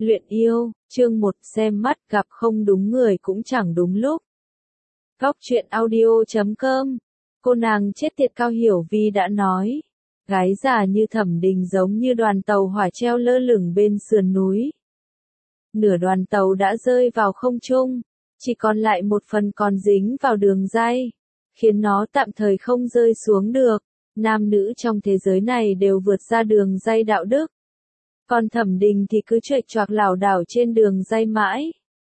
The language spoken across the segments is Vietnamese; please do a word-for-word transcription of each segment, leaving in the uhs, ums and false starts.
Luyện yêu, chương một xem mắt gặp không đúng người cũng chẳng đúng lúc. Góc truyện audio chấm com. Cô nàng chết tiệt Cao Hiểu Vi đã nói. Gái già như Thẩm Đình giống như đoàn tàu hỏa treo lơ lửng bên sườn núi. Nửa đoàn tàu đã rơi vào không trung, chỉ còn lại một phần còn dính vào đường ray, khiến nó tạm thời không rơi xuống được. Nam nữ trong thế giới này đều vượt ra đường ray đạo đức. Còn Thẩm Đình thì cứ chuệch choạc lảo đảo trên đường ray mãi.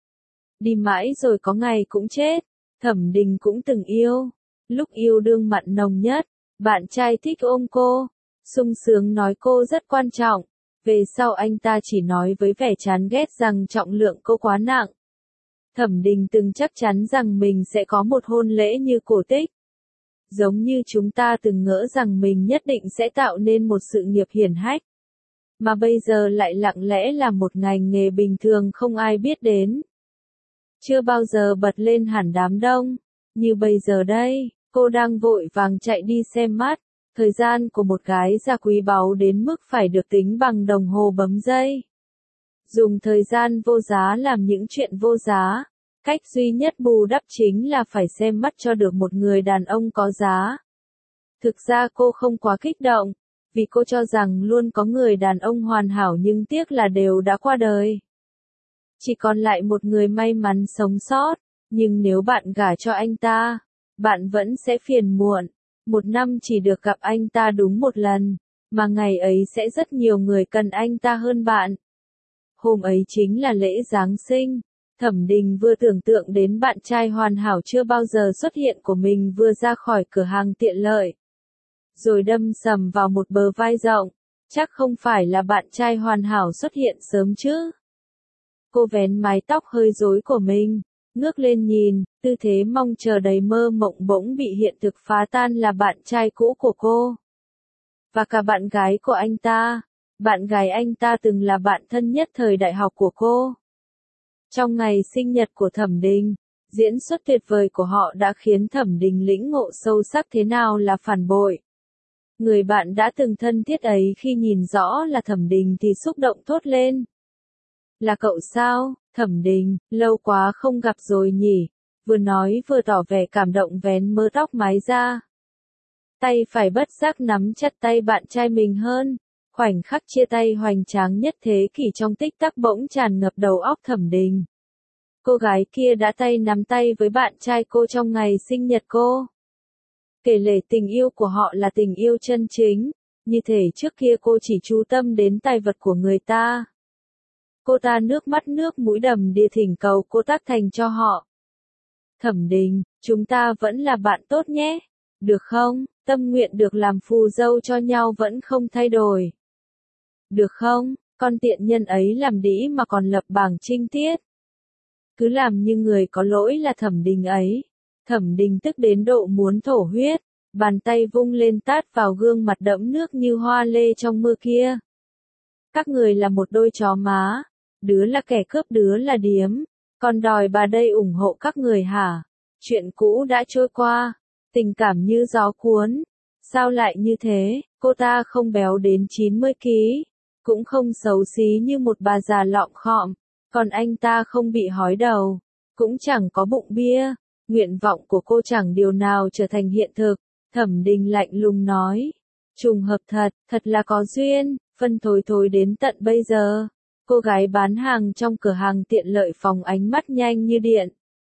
Đi mãi rồi có ngày cũng chết. Thẩm Đình cũng từng yêu. Lúc yêu đương mặn nồng nhất, bạn trai thích ôm cô, sung sướng nói cô rất quan trọng. Về sau anh ta chỉ nói với vẻ chán ghét rằng trọng lượng cô quá nặng. Thẩm Đình từng chắc chắn rằng mình sẽ có một hôn lễ như cổ tích. Giống như chúng ta từng ngỡ rằng mình nhất định sẽ tạo nên một sự nghiệp hiển hách. Mà bây giờ lại lặng lẽ là một ngành nghề bình thường không ai biết đến. Chưa bao giờ bật lên hẳn đám đông. Như bây giờ đây, cô đang vội vàng chạy đi xem mắt. Thời gian của một gái già quý báu đến mức phải được tính bằng đồng hồ bấm giây. Dùng thời gian vô giá làm những chuyện vô giá. Cách duy nhất bù đắp chính là phải xem mắt cho được một người đàn ông có giá. Thực ra cô không quá kích động, vì cô cho rằng luôn có người đàn ông hoàn hảo nhưng tiếc là đều đã qua đời. Chỉ còn lại một người may mắn sống sót, nhưng nếu bạn gả cho anh ta, bạn vẫn sẽ phiền muộn. Một năm chỉ được gặp anh ta đúng một lần, mà ngày ấy sẽ rất nhiều người cần anh ta hơn bạn. Hôm ấy chính là lễ Giáng sinh. Thẩm Đình vừa tưởng tượng đến bạn trai hoàn hảo chưa bao giờ xuất hiện của mình vừa ra khỏi cửa hàng tiện lợi. Rồi đâm sầm vào một bờ vai rộng. Chắc không phải là bạn trai hoàn hảo xuất hiện sớm chứ. Cô vén mái tóc hơi rối của mình, ngước lên nhìn, tư thế mong chờ đầy mơ mộng bỗng bị hiện thực phá tan là bạn trai cũ của cô. Và cả bạn gái của anh ta. Bạn gái anh ta từng là bạn thân nhất thời đại học của cô. Trong ngày sinh nhật của Thẩm Đình, diễn xuất tuyệt vời của họ đã khiến Thẩm Đình lĩnh ngộ sâu sắc thế nào là phản bội. Người bạn đã từng thân thiết ấy khi nhìn rõ là Thẩm Đình thì xúc động thốt lên. Là cậu sao, Thẩm Đình, lâu quá không gặp rồi nhỉ, vừa nói vừa tỏ vẻ cảm động vén mớ tóc mái ra. Tay phải bất giác nắm chặt tay bạn trai mình hơn, khoảnh khắc chia tay hoành tráng nhất thế kỷ trong tích tắc bỗng tràn ngập đầu óc Thẩm Đình. Cô gái kia đã tay nắm tay với bạn trai cô trong ngày sinh nhật cô. Kể lể tình yêu của họ là tình yêu chân chính, như thể trước kia cô chỉ chú tâm đến tài vật của người ta. Cô ta nước mắt nước mũi đầm đìa thỉnh cầu cô tác thành cho họ. Thẩm Đình, chúng ta vẫn là bạn tốt nhé, được không? Tâm nguyện được làm phù dâu cho nhau vẫn không thay đổi. Được không? Con tiện nhân ấy làm đĩ mà còn lập bảng trinh tiết. Cứ làm như người có lỗi là Thẩm Đình ấy. Thẩm Đình tức đến độ muốn thổ huyết, bàn tay vung lên tát vào gương mặt đẫm nước như hoa lê trong mưa kia. Các người là một đôi chó má, đứa là kẻ cướp đứa là điếm, còn đòi bà đây ủng hộ các người hả? Chuyện cũ đã trôi qua, tình cảm như gió cuốn, sao lại như thế? Cô ta không béo đến chín mươi ki lô gam, cũng không xấu xí như một bà già lọm khọm, còn anh ta không bị hói đầu, cũng chẳng có bụng bia. Nguyện vọng của cô chẳng điều nào trở thành hiện thực. Thẩm Đình lạnh lùng nói. Trùng hợp thật, thật là có duyên, phân thối thối đến tận bây giờ. Cô gái bán hàng trong cửa hàng tiện lợi phóng ánh mắt nhanh như điện.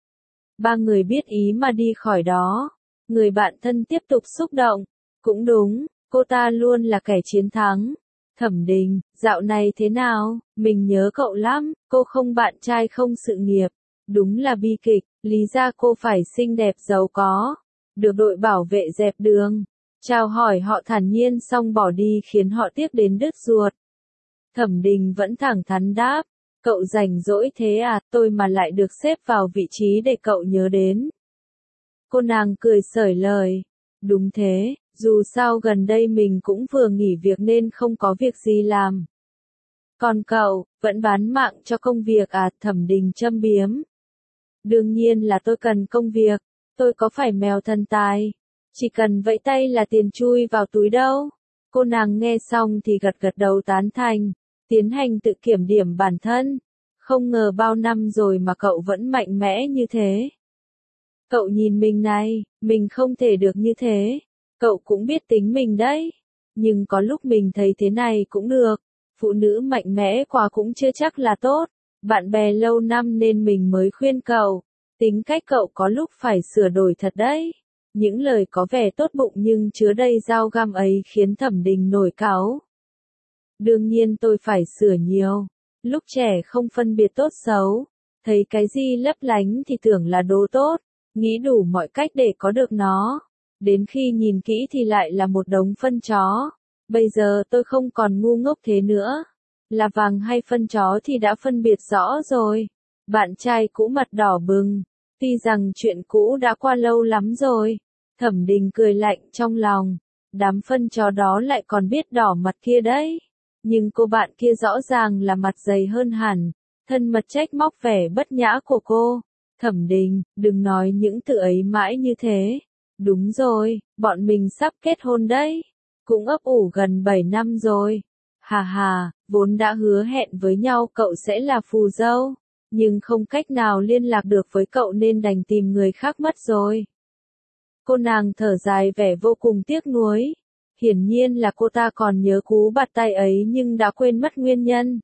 Ba người biết ý mà đi khỏi đó. Người bạn thân tiếp tục xúc động. Cũng đúng, cô ta luôn là kẻ chiến thắng. Thẩm Đình, dạo này thế nào? Mình nhớ cậu lắm, cô không bạn trai không sự nghiệp. Đúng là bi kịch, lý ra cô phải xinh đẹp giàu có, được đội bảo vệ dẹp đường, chào hỏi họ thản nhiên xong bỏ đi khiến họ tiếc đến đứt ruột. Thẩm Đình vẫn thẳng thắn đáp, cậu rảnh rỗi thế à, tôi mà lại được xếp vào vị trí để cậu nhớ đến. Cô nàng cười xởi lời, đúng thế, dù sao gần đây mình cũng vừa nghỉ việc nên không có việc gì làm. Còn cậu, vẫn bán mạng cho công việc à? Thẩm Đình châm biếm. Đương nhiên là tôi cần công việc, tôi có phải mèo thần tài, chỉ cần vẫy tay là tiền chui vào túi đâu. Cô nàng nghe xong thì gật gật đầu tán thành, tiến hành tự kiểm điểm bản thân. Không ngờ bao năm rồi mà cậu vẫn mạnh mẽ như thế. Cậu nhìn mình này, mình không thể được như thế. Cậu cũng biết tính mình đấy. Nhưng có lúc mình thấy thế này cũng được. Phụ nữ mạnh mẽ quá cũng chưa chắc là tốt. Bạn bè lâu năm nên mình mới khuyên cậu. Tính cách cậu có lúc phải sửa đổi thật đấy. Những lời có vẻ tốt bụng nhưng chứa đầy dao găm ấy khiến Thẩm Đình nổi cáu. Đương nhiên tôi phải sửa nhiều. Lúc trẻ không phân biệt tốt xấu. Thấy cái gì lấp lánh thì tưởng là đồ tốt. Nghĩ đủ mọi cách để có được nó. Đến khi nhìn kỹ thì lại là một đống phân chó. Bây giờ tôi không còn ngu ngốc thế nữa. Là vàng hay phân chó thì đã phân biệt rõ rồi. Bạn trai cũ mặt đỏ bừng. Tuy rằng chuyện cũ đã qua lâu lắm rồi. Thẩm Đình cười lạnh trong lòng. Đám phân chó đó lại còn biết đỏ mặt kia đấy. Nhưng cô bạn kia rõ ràng là mặt dày hơn hẳn. Thân mật trách móc vẻ bất nhã của cô. Thẩm Đình, đừng nói những từ ấy mãi như thế. Đúng rồi, bọn mình sắp kết hôn đấy. Cũng ấp ủ gần bảy năm rồi. Hà hà, vốn đã hứa hẹn với nhau cậu sẽ là phù dâu. Nhưng không cách nào liên lạc được với cậu nên đành tìm người khác mất rồi. Cô nàng thở dài vẻ vô cùng tiếc nuối. Hiển nhiên là cô ta còn nhớ cú bạt tay ấy nhưng đã quên mất nguyên nhân.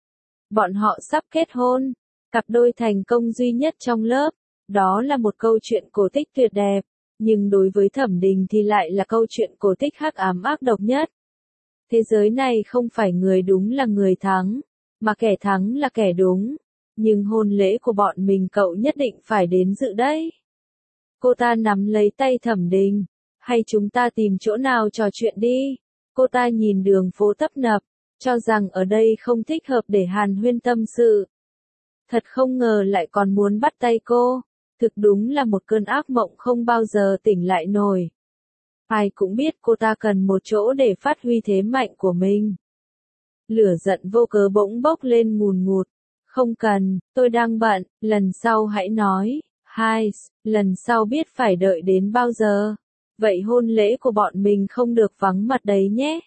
Bọn họ sắp kết hôn. Cặp đôi thành công duy nhất trong lớp. Đó là một câu chuyện cổ tích tuyệt đẹp. Nhưng đối với Thẩm Đình thì lại là câu chuyện cổ tích hắc ám ác độc nhất. Thế giới này không phải người đúng là người thắng, mà kẻ thắng là kẻ đúng. Nhưng hôn lễ của bọn mình cậu nhất định phải đến dự đấy. Cô ta nắm lấy tay Thẩm Đình. Hay chúng ta tìm chỗ nào trò chuyện đi. Cô ta nhìn đường phố tấp nập, cho rằng ở đây không thích hợp để hàn huyên tâm sự. Thật không ngờ lại còn muốn bắt tay cô. Thực đúng là một cơn ác mộng không bao giờ tỉnh lại nổi. Ai cũng biết cô ta cần một chỗ để phát huy thế mạnh của mình. Lửa giận vô cớ bỗng bốc lên ngùn ngụt. Không cần, tôi đang bận, lần sau hãy nói. Hai, lần sau biết phải đợi đến bao giờ. Vậy hôn lễ của bọn mình không được vắng mặt đấy nhé.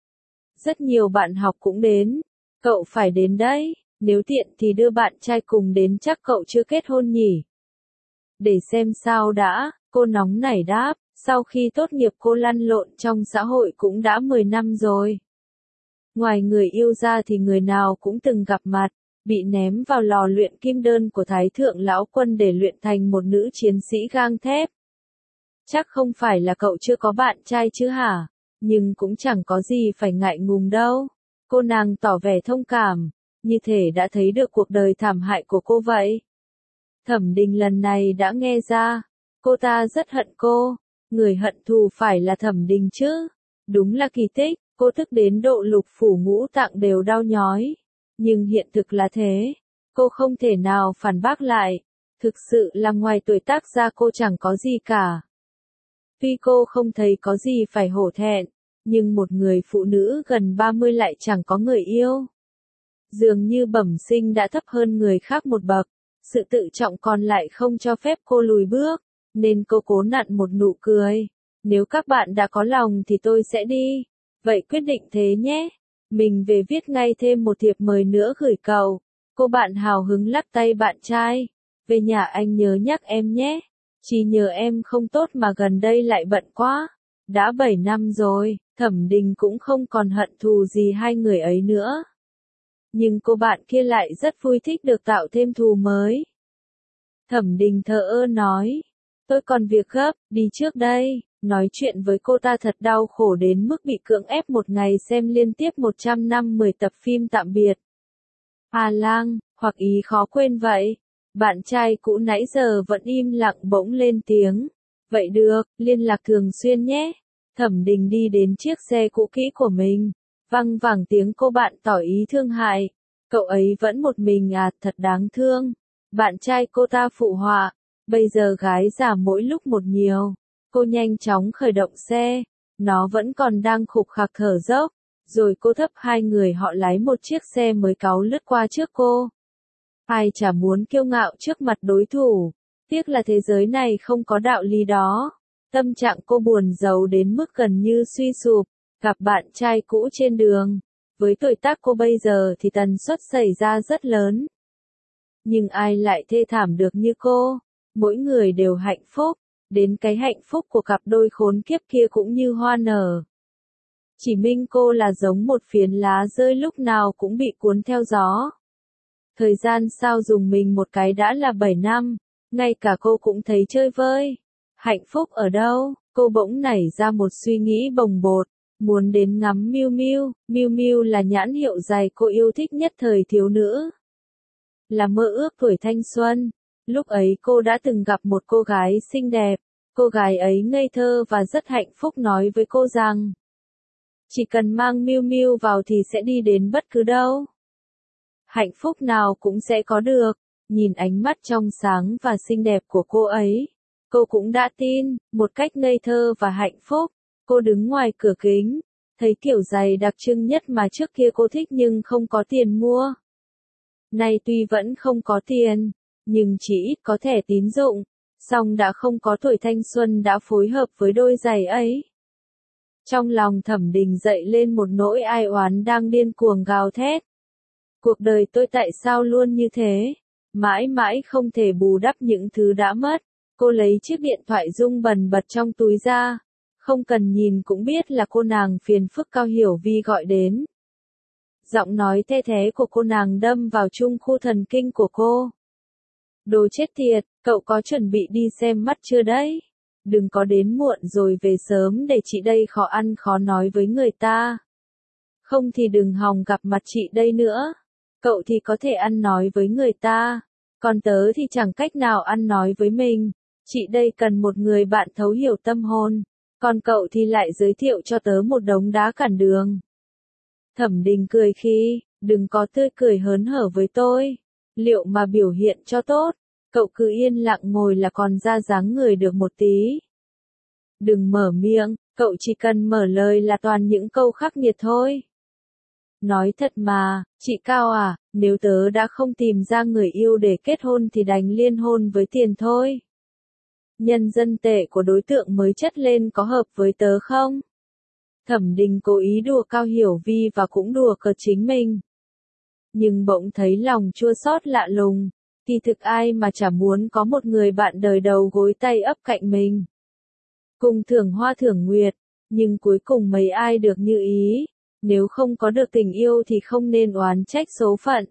Rất nhiều bạn học cũng đến. Cậu phải đến đấy, nếu tiện thì đưa bạn trai cùng đến chắc cậu chưa kết hôn nhỉ. Để xem sao đã, cô nóng nảy đáp, sau khi tốt nghiệp cô lăn lộn trong xã hội cũng đã mười năm rồi. Ngoài người yêu ra thì người nào cũng từng gặp mặt, bị ném vào lò luyện kim đơn của Thái Thượng Lão Quân để luyện thành một nữ chiến sĩ gang thép. Chắc không phải là cậu chưa có bạn trai chứ hả? Nhưng cũng chẳng có gì phải ngại ngùng đâu. Cô nàng tỏ vẻ thông cảm, như thể đã thấy được cuộc đời thảm hại của cô vậy. Thẩm Đình lần này đã nghe ra, cô ta rất hận cô, người hận thù phải là Thẩm Đình chứ. Đúng là kỳ tích, cô tức đến độ lục phủ ngũ tạng đều đau nhói. Nhưng hiện thực là thế, cô không thể nào phản bác lại. Thực sự là ngoài tuổi tác ra cô chẳng có gì cả. Tuy cô không thấy có gì phải hổ thẹn, nhưng một người phụ nữ gần ba mươi lại chẳng có người yêu. Dường như bẩm sinh đã thấp hơn người khác một bậc, sự tự trọng còn lại không cho phép cô lùi bước, nên cô cố nặn một nụ cười. Nếu các bạn đã có lòng thì tôi sẽ đi. Vậy quyết định thế nhé. Mình về viết ngay thêm một thiệp mời nữa gửi cậu. Cô bạn hào hứng lắc tay bạn trai. Về nhà anh nhớ nhắc em nhé. Chỉ nhờ em không tốt mà gần đây lại bận quá. Đã bảy năm rồi, Thẩm Đình cũng không còn hận thù gì hai người ấy nữa. Nhưng cô bạn kia lại rất vui thích được tạo thêm thù mới. Thẩm Đình thờ ơ nói. Tôi còn việc gấp, đi trước đây. Nói chuyện với cô ta thật đau khổ đến mức bị cưỡng ép một ngày xem liên tiếp một trăm năm mươi tập phim tạm biệt. À lang, hoặc ý khó quên vậy. Bạn trai cũ nãy giờ vẫn im lặng bỗng lên tiếng. Vậy được, liên lạc thường xuyên nhé. Thẩm Đình đi đến chiếc xe cũ kỹ của mình. Văng vẳng tiếng cô bạn tỏ ý thương hại. Cậu ấy vẫn một mình à, thật đáng thương. Bạn trai cô ta phụ họa. Bây giờ gái già mỗi lúc một nhiều. Cô nhanh chóng khởi động xe. Nó vẫn còn đang khục khạc thở dốc. Rồi cô thấp hai người họ lái một chiếc xe mới cáu lướt qua trước cô. Ai chả muốn kiêu ngạo trước mặt đối thủ. Tiếc là thế giới này không có đạo lý đó. Tâm trạng cô buồn rầu đến mức gần như suy sụp. Gặp bạn trai cũ trên đường. Với tuổi tác cô bây giờ thì tần suất xảy ra rất lớn. Nhưng ai lại thê thảm được như cô? Mỗi người đều hạnh phúc, đến cái hạnh phúc của cặp đôi khốn kiếp kia cũng như hoa nở. Chỉ mình cô là giống một phiến lá rơi lúc nào cũng bị cuốn theo gió. Thời gian sao dùng mình một cái đã là bảy năm, ngay cả cô cũng thấy chơi vơi. Hạnh phúc ở đâu? Cô bỗng nảy ra một suy nghĩ bồng bột, muốn đến ngắm Miu Miu. Miu Miu là nhãn hiệu giày cô yêu thích nhất thời thiếu nữ. Là mơ ước tuổi thanh xuân. Lúc ấy cô đã từng gặp một cô gái xinh đẹp. Cô gái ấy ngây thơ và rất hạnh phúc nói với cô rằng chỉ cần mang Miu Miu vào thì sẽ đi đến bất cứ đâu. Hạnh phúc nào cũng sẽ có được. Nhìn ánh mắt trong sáng và xinh đẹp của cô ấy, cô cũng đã tin, một cách ngây thơ và hạnh phúc. Cô đứng ngoài cửa kính, thấy kiểu giày đặc trưng nhất mà trước kia cô thích nhưng không có tiền mua. Nay tuy vẫn không có tiền, nhưng chỉ ít có thẻ tín dụng, song đã không có tuổi thanh xuân đã phối hợp với đôi giày ấy. Trong lòng Thẩm Đình dậy lên một nỗi ai oán đang điên cuồng gào thét. Cuộc đời tôi tại sao luôn như thế? Mãi mãi không thể bù đắp những thứ đã mất. Cô lấy chiếc điện thoại rung bần bật trong túi ra. Không cần nhìn cũng biết là cô nàng phiền phức Cao Hiểu Vi gọi đến. Giọng nói the thé của cô nàng đâm vào trung khu thần kinh của cô. Đồ chết tiệt, cậu có chuẩn bị đi xem mắt chưa đấy? Đừng có đến muộn rồi về sớm để chị đây khó ăn khó nói với người ta. Không thì đừng hòng gặp mặt chị đây nữa. Cậu thì có thể ăn nói với người ta, còn tớ thì chẳng cách nào ăn nói với mình. Chị đây cần một người bạn thấu hiểu tâm hồn, còn cậu thì lại giới thiệu cho tớ một đống đá cản đường. Thẩm Đình cười khi, đừng có tươi cười hớn hở với tôi. Liệu mà biểu hiện cho tốt, cậu cứ yên lặng ngồi là còn ra dáng người được một tí. Đừng mở miệng, cậu chỉ cần mở lời là toàn những câu khắc nghiệt thôi. Nói thật mà, chị Cao à, nếu tớ đã không tìm ra người yêu để kết hôn thì đành liên hôn với tiền thôi. Nhân dân tệ của đối tượng mới chất lên có hợp với tớ không? Thẩm Đình cố ý đùa Cao Hiểu Vi và cũng đùa cợt chính mình. Nhưng bỗng thấy lòng chua xót lạ lùng, kỳ thực ai mà chả muốn có một người bạn đời đầu gối tay ấp cạnh mình. Cùng thưởng hoa thưởng nguyệt, nhưng cuối cùng mấy ai được như ý. Nếu không có được tình yêu thì không nên oán trách số phận.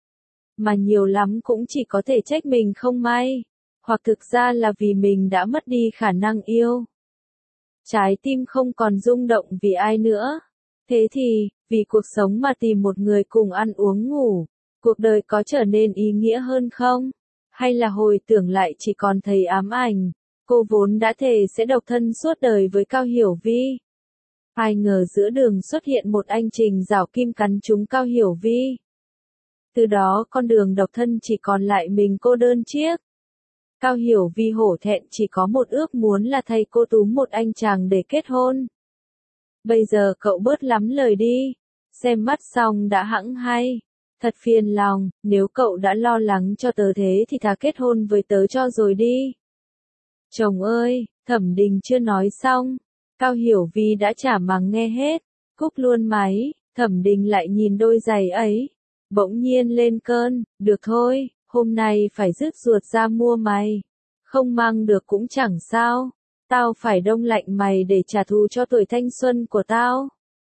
Mà nhiều lắm cũng chỉ có thể trách mình không may. Hoặc thực ra là vì mình đã mất đi khả năng yêu. Trái tim không còn rung động vì ai nữa. Thế thì, vì cuộc sống mà tìm một người cùng ăn uống ngủ, cuộc đời có trở nên ý nghĩa hơn không? Hay là hồi tưởng lại chỉ còn thấy ám ảnh, cô vốn đã thề sẽ độc thân suốt đời với Cao Hiểu Vi. Ai ngờ giữa đường xuất hiện một anh Trình Giảo Kim cắn trúng Cao Hiểu Vi. Từ đó con đường độc thân chỉ còn lại mình cô đơn chiếc. Cao Hiểu Vi hổ thẹn chỉ có một ước muốn là thay cô túm một anh chàng để kết hôn. Bây giờ cậu bớt lắm lời đi, xem mắt xong đã hẵng hay. Thật phiền lòng, nếu cậu đã lo lắng cho tớ thế thì thà kết hôn với tớ cho rồi đi. Chồng ơi, Thẩm Đình chưa nói xong. Cao Hiểu Vi đã chả mắng nghe hết, cúp luôn máy, Thẩm Đình lại nhìn đôi giày ấy, bỗng nhiên lên cơn, được thôi, hôm nay phải rứt ruột ra mua mày, không mang được cũng chẳng sao, tao phải đông lạnh mày để trả thù cho tuổi thanh xuân của tao.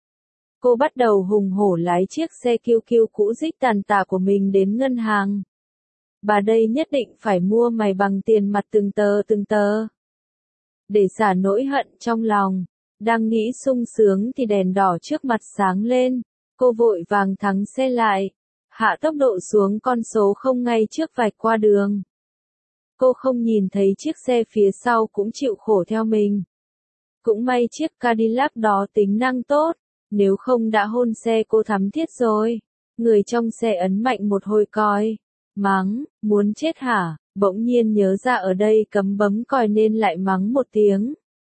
Cô bắt đầu hùng hổ lái chiếc xe kiu kiu cũ rích tàn tạ của mình đến ngân hàng. Bà đây nhất định phải mua mày bằng tiền mặt từng tờ từng tờ. Để xả nỗi hận trong lòng, đang nghĩ sung sướng thì đèn đỏ trước mặt sáng lên, cô vội vàng thắng xe lại, hạ tốc độ xuống con số không ngay trước vạch qua đường. Cô không nhìn thấy chiếc xe phía sau cũng chịu khổ theo mình. Cũng may chiếc Cadillac đó tính năng tốt, nếu không đã hôn xe cô thắm thiết rồi. Người trong xe ấn mạnh một hồi còi, mắng, muốn chết hả? Bỗng nhiên nhớ ra ở đây cấm bấm còi nên lại mắng một tiếng.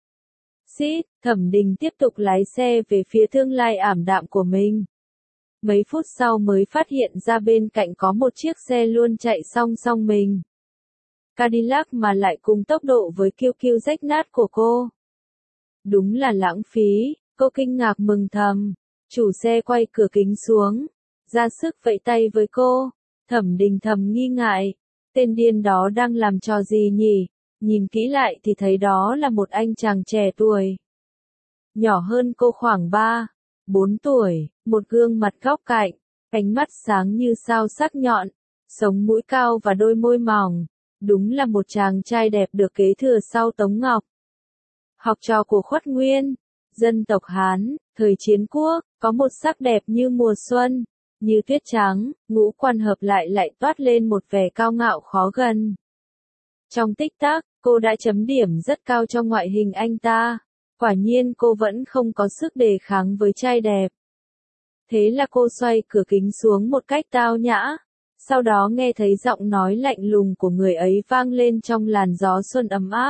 Xít, Thẩm Đình tiếp tục lái xe về phía tương lai ảm đạm của mình. Mấy phút sau mới phát hiện ra bên cạnh có một chiếc xe luôn chạy song song mình. Cadillac mà lại cùng tốc độ với kiu kiu rách nát của cô. Đúng là lãng phí, cô kinh ngạc mừng thầm. Chủ xe quay cửa kính xuống, ra sức vẫy tay với cô. Thẩm Đình thầm nghi ngại, tên điên đó đang làm trò gì nhỉ? Nhìn kỹ lại thì thấy đó là một anh chàng trẻ tuổi. Nhỏ hơn cô khoảng ba, bốn tuổi, một gương mặt góc cạnh, ánh mắt sáng như sao sắc nhọn, sống mũi cao và đôi môi mỏng. Đúng là một chàng trai đẹp được kế thừa sau Tống Ngọc. Học trò của Khuất Nguyên, dân tộc Hán, thời chiến quốc, có một sắc đẹp như mùa xuân, như tuyết trắng, ngũ quan hợp lại lại toát lên một vẻ cao ngạo khó gần. Trong tích tắc, cô đã chấm điểm rất cao cho ngoại hình anh ta. Quả nhiên cô vẫn không có sức đề kháng với trai đẹp. Thế là cô xoay cửa kính xuống một cách tao nhã. Sau đó nghe thấy giọng nói lạnh lùng của người ấy vang lên trong làn gió xuân ấm áp.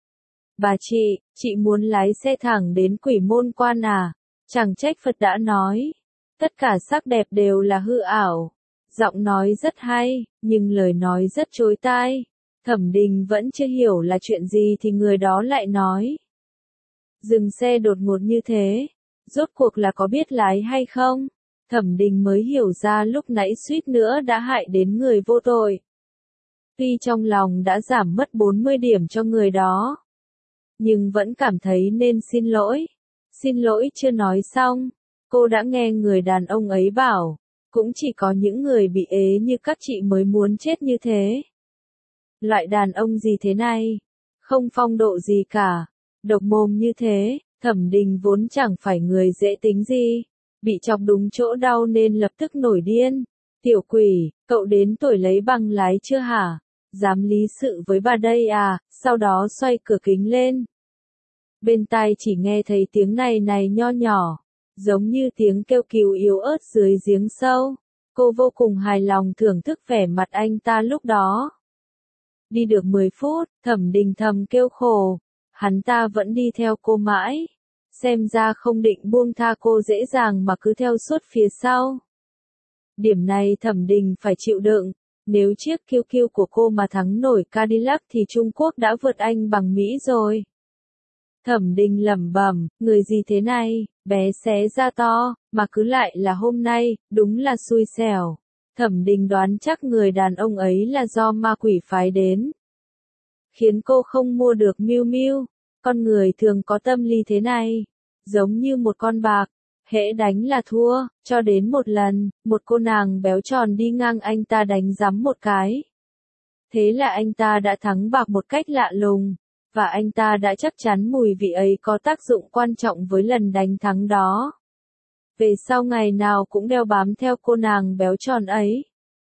Bà chị, chị muốn lái xe thẳng đến Quỷ Môn Quan à? Chẳng trách Phật đã nói, tất cả sắc đẹp đều là hư ảo. Giọng nói rất hay, nhưng lời nói rất chối tai. Thẩm Đình vẫn chưa hiểu là chuyện gì thì người đó lại nói. Dừng xe đột ngột như thế, rốt cuộc là có biết lái hay không? Thẩm Đình mới hiểu ra lúc nãy suýt nữa đã hại đến người vô tội. Tuy trong lòng đã giảm mất bốn mươi điểm cho người đó, nhưng vẫn cảm thấy nên xin lỗi. Xin lỗi chưa nói xong, cô đã nghe người đàn ông ấy bảo, cũng chỉ có những người bị ế như các chị mới muốn chết như thế. Loại đàn ông gì thế này? Không phong độ gì cả, độc mồm như thế. Thẩm Đình vốn chẳng phải người dễ tính gì, bị chọc đúng chỗ đau nên lập tức nổi điên. Tiểu quỷ, cậu đến tuổi lấy bằng lái chưa hả? Dám lý sự với bà đây à? Sau đó xoay cửa kính lên. Bên tai chỉ nghe thấy tiếng này này nho nhỏ, giống như tiếng kêu cứu yếu ớt dưới giếng sâu. Cô vô cùng hài lòng thưởng thức vẻ mặt anh ta lúc đó. Đi được mười phút, Thẩm Đình thầm kêu khổ. Hắn ta vẫn đi theo cô mãi. Xem ra không định buông tha cô dễ dàng mà cứ theo suốt phía sau. Điểm này Thẩm Đình phải chịu đựng. Nếu chiếc kiu kiu của cô mà thắng nổi Cadillac thì Trung Quốc đã vượt Anh bằng Mỹ rồi. Thẩm Đình lẩm bẩm, người gì thế này, bé xé ra to, mà cứ lại là hôm nay, đúng là xui xẻo. Thẩm Đình đoán chắc người đàn ông ấy là do ma quỷ phái đến, khiến cô không mua được Miu Miu. Con người thường có tâm lý thế này, giống như một con bạc, hễ đánh là thua, cho đến một lần, một cô nàng béo tròn đi ngang anh ta đánh giấm một cái. Thế là anh ta đã thắng bạc một cách lạ lùng, và anh ta đã chắc chắn mùi vị ấy có tác dụng quan trọng với lần đánh thắng đó. Về sau ngày nào cũng đeo bám theo cô nàng béo tròn ấy.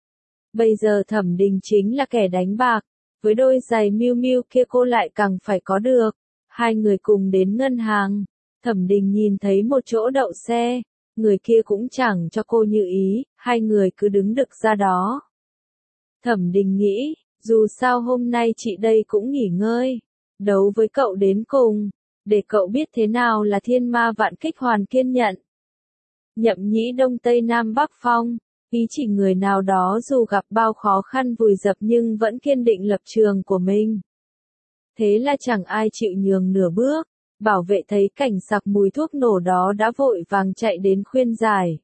Bây giờ Thẩm Đình chính là kẻ đánh bạc, với đôi giày Miu Miu kia cô lại càng phải có được. Hai người cùng đến ngân hàng, Thẩm Đình nhìn thấy một chỗ đậu xe, người kia cũng chẳng cho cô như ý, hai người cứ đứng đực ra đó. Thẩm Đình nghĩ, dù sao hôm nay chị đây cũng nghỉ ngơi, đấu với cậu đến cùng, để cậu biết thế nào là thiên ma vạn kích hoàn kiên nhận. Nhậm nhĩ đông tây nam bắc phong, ý chỉ người nào đó dù gặp bao khó khăn vùi dập nhưng vẫn kiên định lập trường của mình. Thế là chẳng ai chịu nhường nửa bước. Bảo vệ thấy cảnh sặc mùi thuốc nổ đó đã vội vàng chạy đến khuyên giải.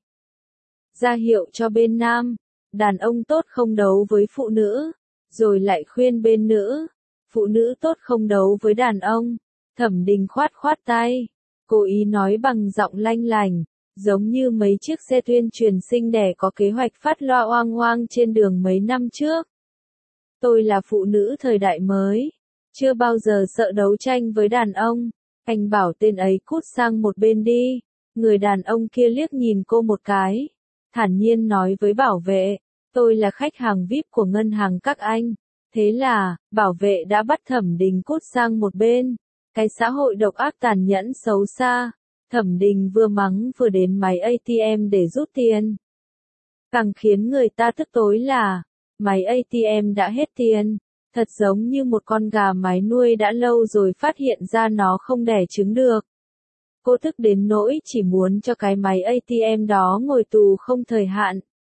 Ra hiệu cho bên nam, đàn ông tốt không đấu với phụ nữ, rồi lại khuyên bên nữ, phụ nữ tốt không đấu với đàn ông. Thẩm Đình khoát khoát tay, cố ý nói bằng giọng lanh lành, giống như mấy chiếc xe tuyên truyền sinh đẻ có kế hoạch phát loa oang oang trên đường mấy năm trước. Tôi là phụ nữ thời đại mới, chưa bao giờ sợ đấu tranh với đàn ông. Anh bảo tên ấy cút sang một bên đi. Người đàn ông kia liếc nhìn cô một cái, thản nhiên nói với bảo vệ, tôi là khách hàng vi ai pi của ngân hàng các anh. Thế là, bảo vệ đã bắt Thẩm Đình cút sang một bên. Cái xã hội độc ác tàn nhẫn xấu xa. Thẩm Đình vừa mắng vừa đến máy a tê em để rút tiền. Càng khiến người ta tức tối là, máy a tê em đã hết tiền. Thật giống như một con gà mái nuôi đã lâu rồi phát hiện ra nó không đẻ trứng được. Cô tức đến nỗi chỉ muốn cho cái máy a tê em đó ngồi tù không thời hạn.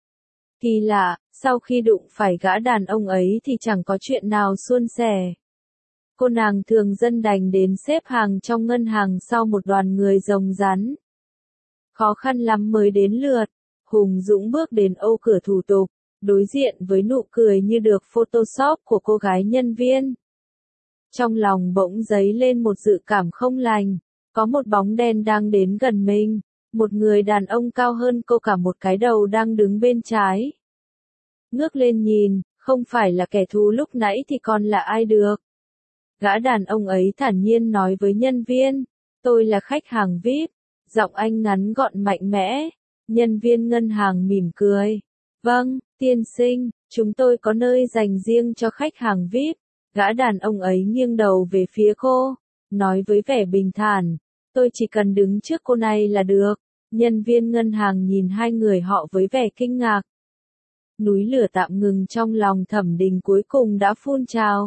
Kỳ lạ, sau khi đụng phải gã đàn ông ấy thì chẳng có chuyện nào suôn sẻ. Cô nàng thường dân đành đến xếp hàng trong ngân hàng sau một đoàn người rồng rắn. Khó khăn lắm mới đến lượt. Hùng Dũng bước đến ô cửa thủ tục, đối diện với nụ cười như được Photoshop của cô gái nhân viên. Trong lòng bỗng dấy lên một dự cảm không lành, có một bóng đen đang đến gần mình, một người đàn ông cao hơn cô cả một cái đầu đang đứng bên trái. Ngước lên nhìn, không phải là kẻ thù lúc nãy thì còn là ai được. Gã đàn ông ấy thản nhiên nói với nhân viên, tôi là khách hàng vi ai pi, giọng anh ngắn gọn mạnh mẽ. Nhân viên ngân hàng mỉm cười. Vâng, tiên sinh, chúng tôi có nơi dành riêng cho khách hàng vi ai pi. Gã đàn ông ấy nghiêng đầu về phía cô, nói với vẻ bình thản, tôi chỉ cần đứng trước cô này là được. Nhân viên ngân hàng nhìn hai người họ với vẻ kinh ngạc. Núi lửa tạm ngừng trong lòng Thẩm Đình cuối cùng đã phun trào.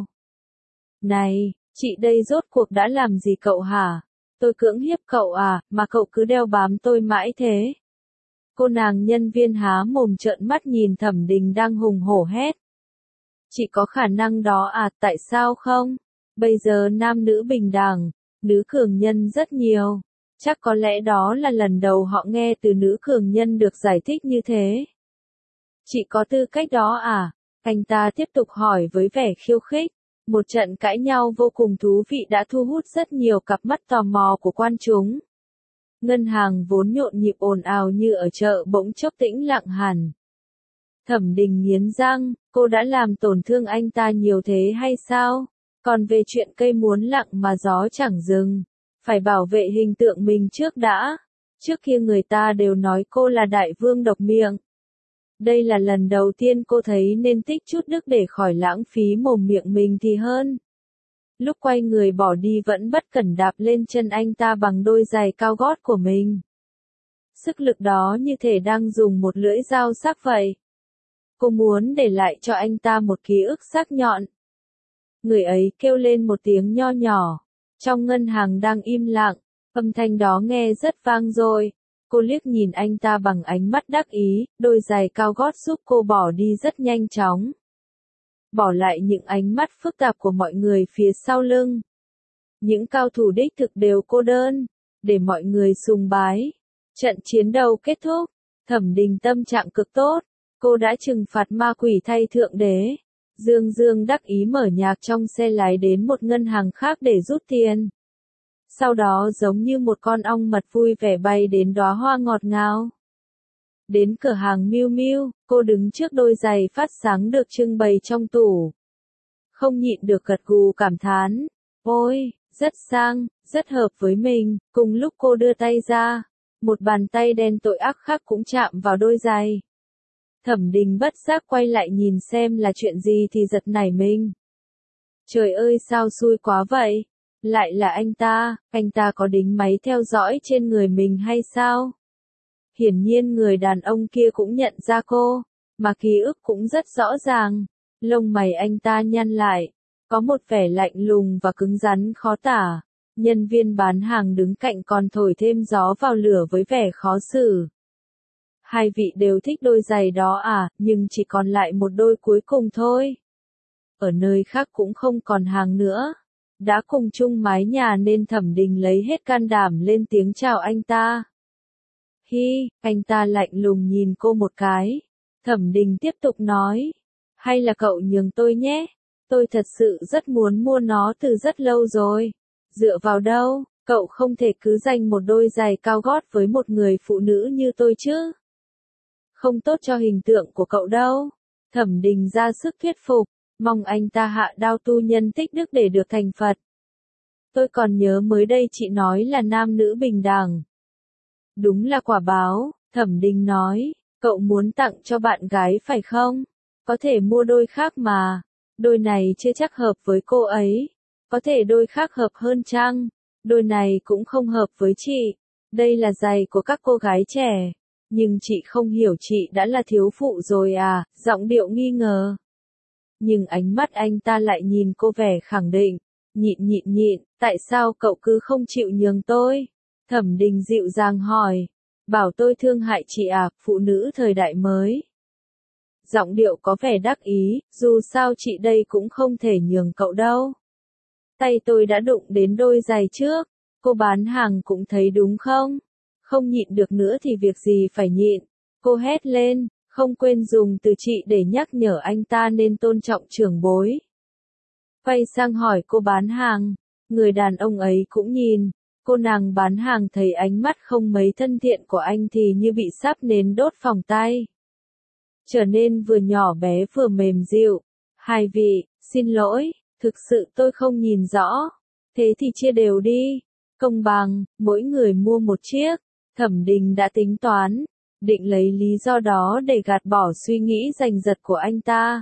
Này, chị đây rốt cuộc đã làm gì cậu hả? Tôi cưỡng hiếp cậu à, mà cậu cứ đeo bám tôi mãi thế. Cô nàng nhân viên há mồm trợn mắt nhìn Thẩm Đình đang hùng hổ hét. Chỉ có khả năng đó à, tại sao không? Bây giờ nam nữ bình đẳng, nữ cường nhân rất nhiều. Chắc có lẽ đó là lần đầu họ nghe từ nữ cường nhân được giải thích như thế. Chị có tư cách đó à? Anh ta tiếp tục hỏi với vẻ khiêu khích. Một trận cãi nhau vô cùng thú vị đã thu hút rất nhiều cặp mắt tò mò của quan chúng. Ngân hàng vốn nhộn nhịp ồn ào như ở chợ bỗng chốc tĩnh lặng hẳn. Thẩm Đình nghiến răng, cô đã làm tổn thương anh ta nhiều thế hay sao? Còn về chuyện cây muốn lặng mà gió chẳng dừng, phải bảo vệ hình tượng mình trước đã. Trước kia người ta đều nói cô là đại vương độc miệng. Đây là lần đầu tiên cô thấy nên tích chút đức để khỏi lãng phí mồm miệng mình thì hơn. Lúc quay người bỏ đi vẫn bất cẩn đạp lên chân anh ta bằng đôi giày cao gót của mình. Sức lực đó như thể đang dùng một lưỡi dao sắc vậy. Cô muốn để lại cho anh ta một ký ức sắc nhọn. Người ấy kêu lên một tiếng nho nhỏ. Trong ngân hàng đang im lặng, âm thanh đó nghe rất vang dội. Cô liếc nhìn anh ta bằng ánh mắt đắc ý, đôi giày cao gót giúp cô bỏ đi rất nhanh chóng. Bỏ lại những ánh mắt phức tạp của mọi người phía sau lưng. Những cao thủ đích thực đều cô đơn, để mọi người sùng bái. Trận chiến đấu kết thúc, Thẩm Đình tâm trạng cực tốt, cô đã trừng phạt ma quỷ thay thượng đế. Dương Dương đắc ý mở nhạc trong xe lái đến một ngân hàng khác để rút tiền. Sau đó giống như một con ong mật vui vẻ bay đến đóa hoa ngọt ngào. Đến cửa hàng Miu Miu, cô đứng trước đôi giày phát sáng được trưng bày trong tủ. Không nhịn được gật gù cảm thán. Ôi, rất sang, rất hợp với mình. Cùng lúc cô đưa tay ra, một bàn tay đen tội ác khác cũng chạm vào đôi giày. Thẩm Đình bất giác quay lại nhìn xem là chuyện gì thì giật nảy mình. Trời ơi sao xui quá vậy? Lại là anh ta, anh ta có đính máy theo dõi trên người mình hay sao? Hiển nhiên người đàn ông kia cũng nhận ra cô, mà ký ức cũng rất rõ ràng. Lông mày anh ta nhăn lại, có một vẻ lạnh lùng và cứng rắn khó tả. Nhân viên bán hàng đứng cạnh còn thổi thêm gió vào lửa với vẻ khó xử. Hai vị đều thích đôi giày đó à, nhưng chỉ còn lại một đôi cuối cùng thôi. Ở nơi khác cũng không còn hàng nữa. Đã cùng chung mái nhà nên Thẩm Đình lấy hết can đảm lên tiếng chào anh ta. Hi, anh ta lạnh lùng nhìn cô một cái. Thẩm Đình tiếp tục nói. Hay là cậu nhường tôi nhé. Tôi thật sự rất muốn mua nó từ rất lâu rồi. Dựa vào đâu, cậu không thể cứ dành một đôi giày cao gót với một người phụ nữ như tôi chứ. Không tốt cho hình tượng của cậu đâu. Thẩm Đình ra sức thuyết phục, mong anh ta hạ đao tu nhân tích đức để được thành Phật. Tôi còn nhớ mới đây chị nói là nam nữ bình đẳng. Đúng là quả báo, Thẩm Đình nói, cậu muốn tặng cho bạn gái phải không? Có thể mua đôi khác mà, đôi này chưa chắc hợp với cô ấy. Có thể đôi khác hợp hơn chăng? Đôi này cũng không hợp với chị. Đây là giày của các cô gái trẻ. Nhưng chị không hiểu chị đã là thiếu phụ rồi à, giọng điệu nghi ngờ. Nhưng ánh mắt anh ta lại nhìn cô vẻ khẳng định. Nhịn nhịn nhịn, tại sao cậu cứ không chịu nhường tôi? Thẩm Đình dịu dàng hỏi. Bảo tôi thương hại chị à, phụ nữ thời đại mới. Giọng điệu có vẻ đắc ý, dù sao chị đây cũng không thể nhường cậu đâu. Tay tôi đã đụng đến đôi giày trước, cô bán hàng cũng thấy đúng không? Không nhịn được nữa thì việc gì phải nhịn. Cô hét lên, không quên dùng từ chị để nhắc nhở anh ta nên tôn trọng trưởng bối. Quay sang hỏi cô bán hàng, người đàn ông ấy cũng nhìn, cô nàng bán hàng thấy ánh mắt không mấy thân thiện của anh thì như bị sắp nến đốt phòng tay. Trở nên vừa nhỏ bé vừa mềm dịu. Hai vị, xin lỗi, thực sự tôi không nhìn rõ. Thế thì chia đều đi. Công bằng, mỗi người mua một chiếc. Thẩm Đình đã tính toán, định lấy lý do đó để gạt bỏ suy nghĩ giành giật của anh ta.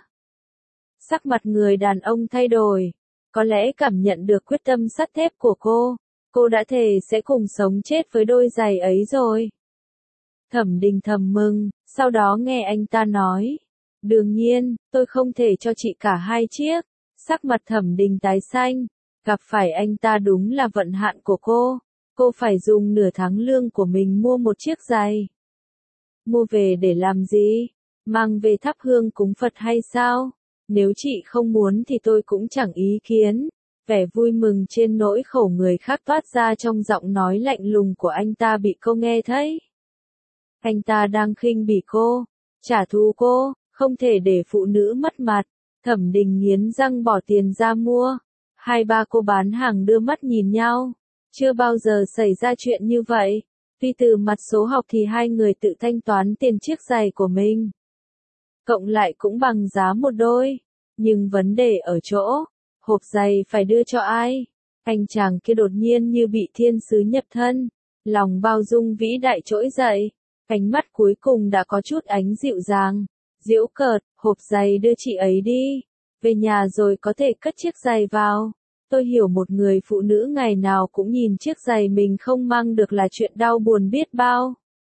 Sắc mặt người đàn ông thay đổi, có lẽ cảm nhận được quyết tâm sắt thép của cô, cô đã thề sẽ cùng sống chết với đôi giày ấy rồi. Thẩm Đình thầm mừng, sau đó nghe anh ta nói, đương nhiên, tôi không thể cho chị cả hai chiếc. Sắc mặt Thẩm Đình tái xanh, gặp phải anh ta đúng là vận hạn của cô, cô phải dùng nửa tháng lương của mình mua một chiếc giày. Mua về để làm gì? Mang về thắp hương cúng Phật hay sao? Nếu chị không muốn thì tôi cũng chẳng ý kiến. Vẻ vui mừng trên nỗi khổ người khác toát ra trong giọng nói lạnh lùng của anh ta bị cô nghe thấy. Anh ta đang khinh bỉ cô, trả thù cô, không thể để phụ nữ mất mặt. Thẩm Đình nghiến răng bỏ tiền ra mua. Hai ba cô bán hàng đưa mắt nhìn nhau. Chưa bao giờ xảy ra chuyện như vậy. Tuy từ mặt số học thì hai người tự thanh toán tiền chiếc giày của mình. Cộng lại cũng bằng giá một đôi. Nhưng vấn đề ở chỗ, hộp giày phải đưa cho ai? Anh chàng kia đột nhiên như bị thiên sứ nhập thân. Lòng bao dung vĩ đại trỗi dậy. Ánh mắt cuối cùng đã có chút ánh dịu dàng. Giễu cợt, hộp giày đưa chị ấy đi. Về nhà rồi có thể cất chiếc giày vào. Tôi hiểu một người phụ nữ ngày nào cũng nhìn chiếc giày mình không mang được là chuyện đau buồn biết bao.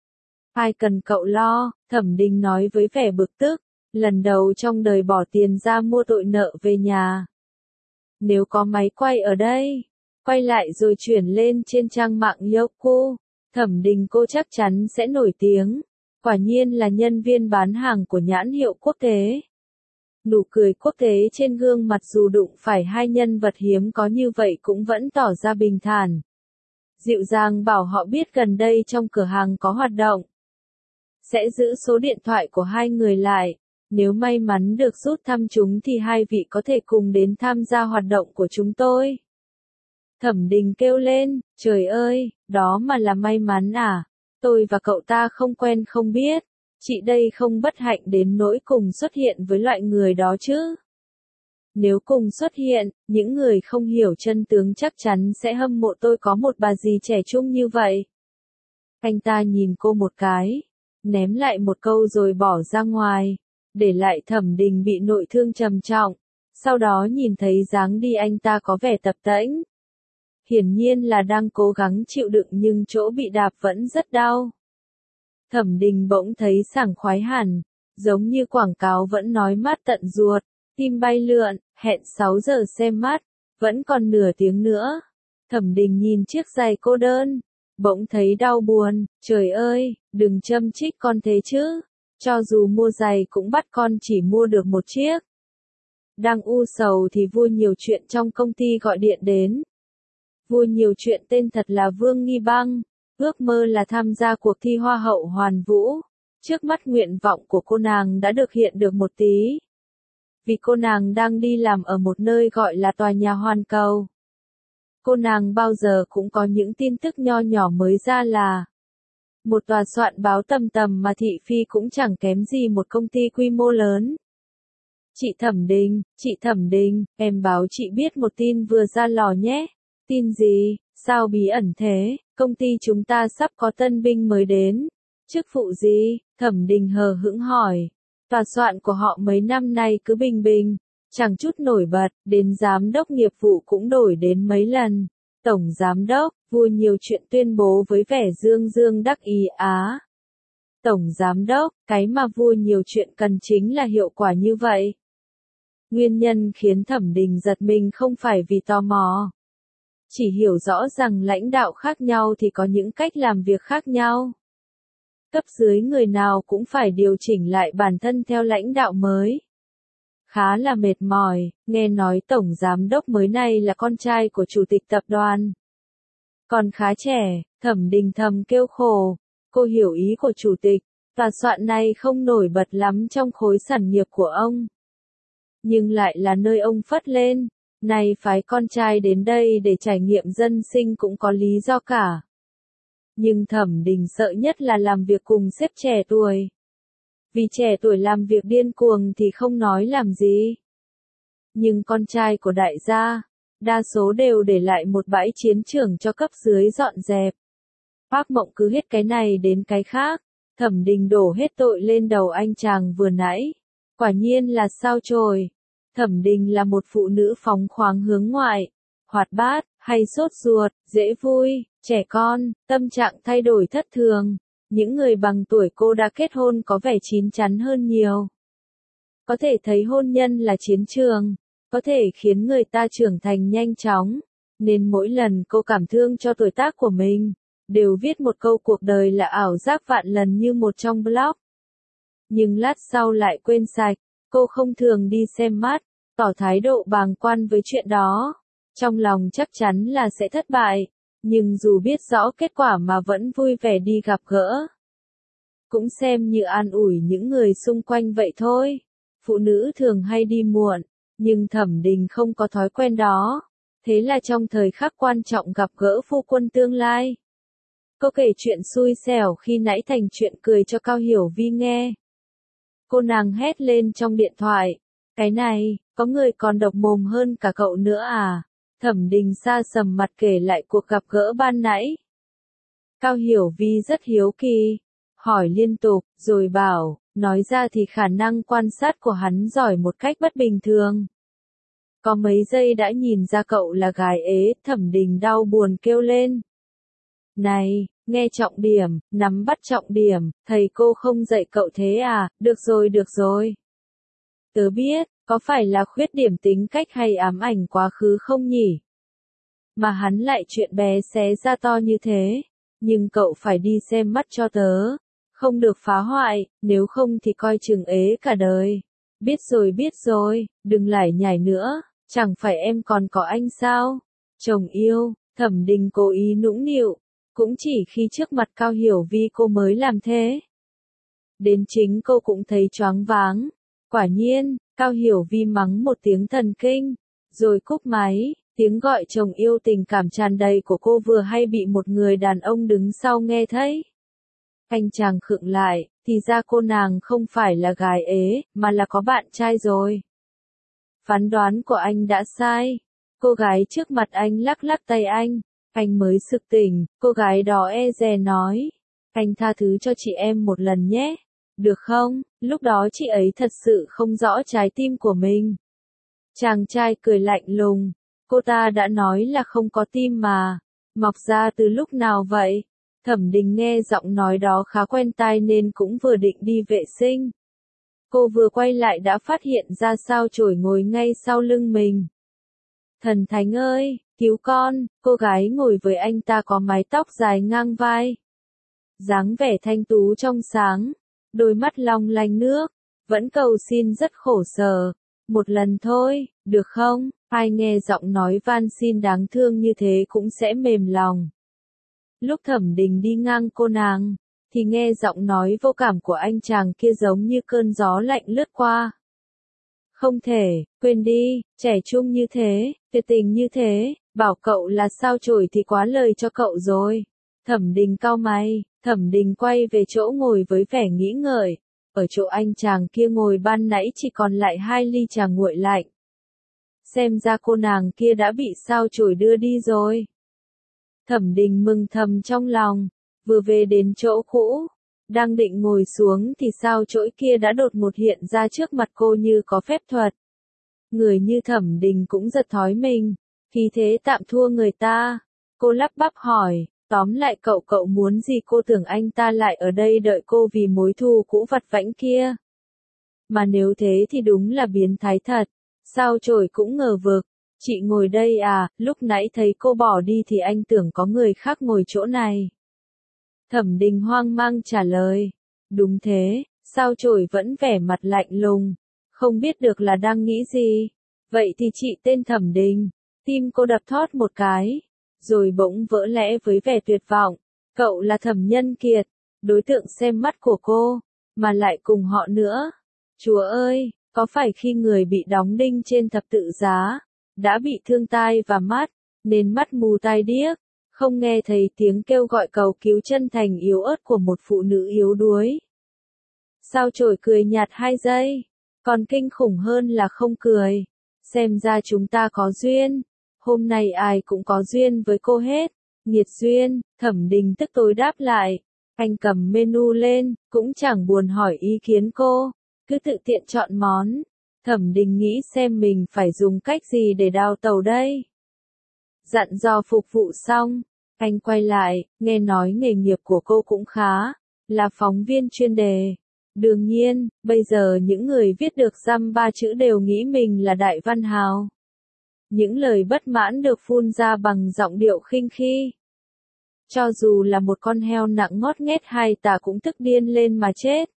Ai cần cậu lo, Thẩm Đình nói với vẻ bực tức. Lần đầu trong đời bỏ tiền ra mua tội nợ về nhà. Nếu có máy quay ở đây, quay lại rồi chuyển lên trên trang mạng Youku, Thẩm Đình cô chắc chắn sẽ nổi tiếng. Quả nhiên là nhân viên bán hàng của nhãn hiệu quốc tế. Nụ cười quốc tế trên gương mặt dù đụng phải hai nhân vật hiếm có như vậy cũng vẫn tỏ ra bình thản. Dịu dàng bảo họ biết gần đây trong cửa hàng có hoạt động. Sẽ giữ số điện thoại của hai người lại. Nếu may mắn được rút thăm chúng thì hai vị có thể cùng đến tham gia hoạt động của chúng tôi. Thẩm Đình kêu lên, trời ơi, đó mà là may mắn à? Tôi và cậu ta không quen không biết. Chị đây không bất hạnh đến nỗi cùng xuất hiện với loại người đó chứ. Nếu cùng xuất hiện, những người không hiểu chân tướng chắc chắn sẽ hâm mộ tôi có một bà dì trẻ trung như vậy. Anh ta nhìn cô một cái, ném lại một câu rồi bỏ ra ngoài, để lại Thẩm Đình bị nội thương trầm trọng. Sau đó nhìn thấy dáng đi anh ta có vẻ tập tễnh. Hiển nhiên là đang cố gắng chịu đựng nhưng chỗ bị đạp vẫn rất đau. Thẩm Đình bỗng thấy sảng khoái hẳn, giống như quảng cáo vẫn nói mát tận ruột, tim bay lượn, hẹn sáu giờ xem mắt, vẫn còn nửa tiếng nữa. Thẩm Đình nhìn chiếc giày cô đơn, bỗng thấy đau buồn, trời ơi, đừng châm chích con thế chứ, cho dù mua giày cũng bắt con chỉ mua được một chiếc. Đang u sầu thì vua nhiều chuyện trong công ty gọi điện đến. Vua nhiều chuyện tên thật là Vương Nghi Băng. Ước mơ là tham gia cuộc thi Hoa hậu Hoàn Vũ. Trước mắt nguyện vọng của cô nàng đã được hiện được một tí. Vì cô nàng đang đi làm ở một nơi gọi là tòa nhà Hoàn Cầu. Cô nàng bao giờ cũng có những tin tức nho nhỏ mới ra là một tòa soạn báo tầm tầm mà thị phi cũng chẳng kém gì một công ty quy mô lớn. Chị Thẩm Đình, chị Thẩm Đình, em báo chị biết một tin vừa ra lò nhé. Tin gì, sao bí ẩn thế? Công ty chúng ta sắp có tân binh mới đến. Chức vụ gì? Thẩm Đình hờ hững hỏi. Tòa soạn của họ mấy năm nay cứ bình bình, chẳng chút nổi bật, đến giám đốc nghiệp vụ cũng đổi đến mấy lần. Tổng giám đốc, vua nhiều chuyện tuyên bố với vẻ dương dương đắc ý á. Tổng giám đốc, cái mà vua nhiều chuyện cần chính là hiệu quả như vậy. Nguyên nhân khiến Thẩm Đình giật mình không phải vì tò mò. Chỉ hiểu rõ rằng lãnh đạo khác nhau thì có những cách làm việc khác nhau. Cấp dưới người nào cũng phải điều chỉnh lại bản thân theo lãnh đạo mới. Khá là mệt mỏi, nghe nói tổng giám đốc mới này là con trai của chủ tịch tập đoàn. Còn khá trẻ, Thẩm Đình thầm kêu khổ, cô hiểu ý của chủ tịch, tòa soạn này không nổi bật lắm trong khối sản nghiệp của ông. Nhưng lại là nơi ông phất lên, này phái con trai đến đây để trải nghiệm dân sinh cũng có lý do cả. Nhưng Thẩm Đình sợ nhất là làm việc cùng sếp trẻ tuổi. Vì trẻ tuổi làm việc điên cuồng thì không nói làm gì. Nhưng con trai của đại gia, đa số đều để lại một bãi chiến trường cho cấp dưới dọn dẹp. Phác Mộng cứ hết cái này đến cái khác, Thẩm Đình đổ hết tội lên đầu anh chàng vừa nãy. Quả nhiên là sao chổi. Thẩm Đình là một phụ nữ phóng khoáng hướng ngoại, hoạt bát, hay sốt ruột, dễ vui, trẻ con, tâm trạng thay đổi thất thường. Những người bằng tuổi cô đã kết hôn có vẻ chín chắn hơn nhiều. Có thể thấy hôn nhân là chiến trường, có thể khiến người ta trưởng thành nhanh chóng, nên mỗi lần cô cảm thương cho tuổi tác của mình, đều viết một câu cuộc đời là ảo giác vạn lần như một trong blog. Nhưng lát sau lại quên sạch, cô không thường đi xem mắt, tỏ thái độ bàng quan với chuyện đó. Trong lòng chắc chắn là sẽ thất bại, nhưng dù biết rõ kết quả mà vẫn vui vẻ đi gặp gỡ. Cũng xem như an ủi những người xung quanh vậy thôi. Phụ nữ thường hay đi muộn, nhưng Thẩm Đình không có thói quen đó. Thế là trong thời khắc quan trọng gặp gỡ phu quân tương lai. Cô kể chuyện xui xẻo khi nãy thành chuyện cười cho Cao Hiểu Vi nghe. Cô nàng hét lên trong điện thoại. Cái này, có người còn độc mồm hơn cả cậu nữa à? Thẩm Đình xa sầm mặt kể lại cuộc gặp gỡ ban nãy. Cao Hiểu Vi rất hiếu kỳ, hỏi liên tục, rồi bảo, nói ra thì khả năng quan sát của hắn giỏi một cách bất bình thường. Có mấy giây đã nhìn ra cậu là gái ế, Thẩm Đình đau buồn kêu lên. Này, nghe trọng điểm, nắm bắt trọng điểm, thầy cô không dạy cậu thế à, được rồi được rồi. Tớ biết, có phải là khuyết điểm tính cách hay ám ảnh quá khứ không nhỉ? Mà hắn lại chuyện bé xé ra to như thế, nhưng cậu phải đi xem mắt cho tớ, không được phá hoại, nếu không thì coi chừng ế cả đời. Biết rồi biết rồi, đừng lải nhải nữa, chẳng phải em còn có anh sao? Chồng yêu, Thẩm Đình cố ý nũng nịu, cũng chỉ khi trước mặt Cao Hiểu Vi cô mới làm thế. Đến chính cô cũng thấy choáng váng. Quả nhiên, Cao Hiểu Vi mắng một tiếng thần kinh, rồi cúp máy, tiếng gọi chồng yêu tình cảm tràn đầy của cô vừa hay bị một người đàn ông đứng sau nghe thấy. Anh chàng khựng lại, thì ra cô nàng không phải là gái ế, mà là có bạn trai rồi. Phán đoán của anh đã sai. Cô gái trước mặt anh lắc lắc tay anh, anh mới sực tỉnh, cô gái đó e dè nói. Anh tha thứ cho chị em một lần nhé. Được không? Lúc đó chị ấy thật sự không rõ trái tim của mình. Chàng trai cười lạnh lùng. Cô ta đã nói là không có tim mà. Mọc ra từ lúc nào vậy? Thẩm Đình nghe giọng nói đó khá quen tai nên cũng vừa định đi vệ sinh. Cô vừa quay lại đã phát hiện ra sao chổi ngồi ngay sau lưng mình. Thần thánh ơi, cứu con, cô gái ngồi với anh ta có mái tóc dài ngang vai. Dáng vẻ thanh tú trong sáng, đôi mắt long lanh nước, vẫn cầu xin rất khổ sở. Một lần thôi, được không? Ai nghe giọng nói van xin đáng thương như thế cũng sẽ mềm lòng. Lúc Thẩm Đình đi ngang cô nàng, thì nghe giọng nói vô cảm của anh chàng kia giống như cơn gió lạnh lướt qua. Không thể, quên đi, trẻ trung như thế, tuyệt tình như thế, bảo cậu là sao chổi thì quá lời cho cậu rồi. Thẩm Đình cau mày, Thẩm Đình quay về chỗ ngồi với vẻ nghĩ ngợi. Ở chỗ anh chàng kia ngồi ban nãy chỉ còn lại hai ly trà nguội lạnh. Xem ra cô nàng kia đã bị sao chổi đưa đi rồi. Thẩm Đình mừng thầm trong lòng, vừa về đến chỗ cũ, đang định ngồi xuống thì sao chổi kia đã đột ngột hiện ra trước mặt cô như có phép thuật. Người như Thẩm Đình cũng giật thói mình, khí thế tạm thua người ta. Cô lắp bắp hỏi, tóm lại cậu cậu muốn gì? Cô tưởng anh ta lại ở đây đợi cô vì mối thù cũ vặt vãnh kia. Mà nếu thế thì đúng là biến thái thật. Sao chổi cũng ngờ vực. Chị ngồi đây à, lúc nãy thấy cô bỏ đi thì anh tưởng có người khác ngồi chỗ này. Thẩm Đình hoang mang trả lời. Đúng thế, sao chổi vẫn vẻ mặt lạnh lùng, không biết được là đang nghĩ gì. Vậy thì chị tên Thẩm Đình. Tim cô đập thót một cái, rồi bỗng vỡ lẽ với vẻ tuyệt vọng. Cậu là Thẩm Nhân Kiệt, đối tượng xem mắt của cô, mà lại cùng họ nữa. Chúa ơi, có phải khi người bị đóng đinh trên thập tự giá, đã bị thương tai và mắt, nên mắt mù tai điếc, không nghe thấy tiếng kêu gọi cầu cứu chân thành yếu ớt của một phụ nữ yếu đuối? Sao Chổi cười nhạt hai giây, còn kinh khủng hơn là không cười. Xem ra chúng ta có duyên, hôm nay ai cũng có duyên với cô hết. Nghiệt duyên, Thẩm Đình tức tối đáp lại. Anh cầm menu lên, cũng chẳng buồn hỏi ý kiến cô, cứ tự tiện chọn món. Thẩm Đình nghĩ xem mình phải dùng cách gì để đào tẩu đây. Dặn dò phục vụ xong, anh quay lại, nghe nói nghề nghiệp của cô cũng khá, là phóng viên chuyên đề. Đương nhiên, bây giờ những người viết được dăm ba chữ đều nghĩ mình là đại văn hào. Những lời bất mãn được phun ra bằng giọng điệu khinh khi. Cho dù là một con heo nặng ngót nghét hai tà cũng tức điên lên mà chết.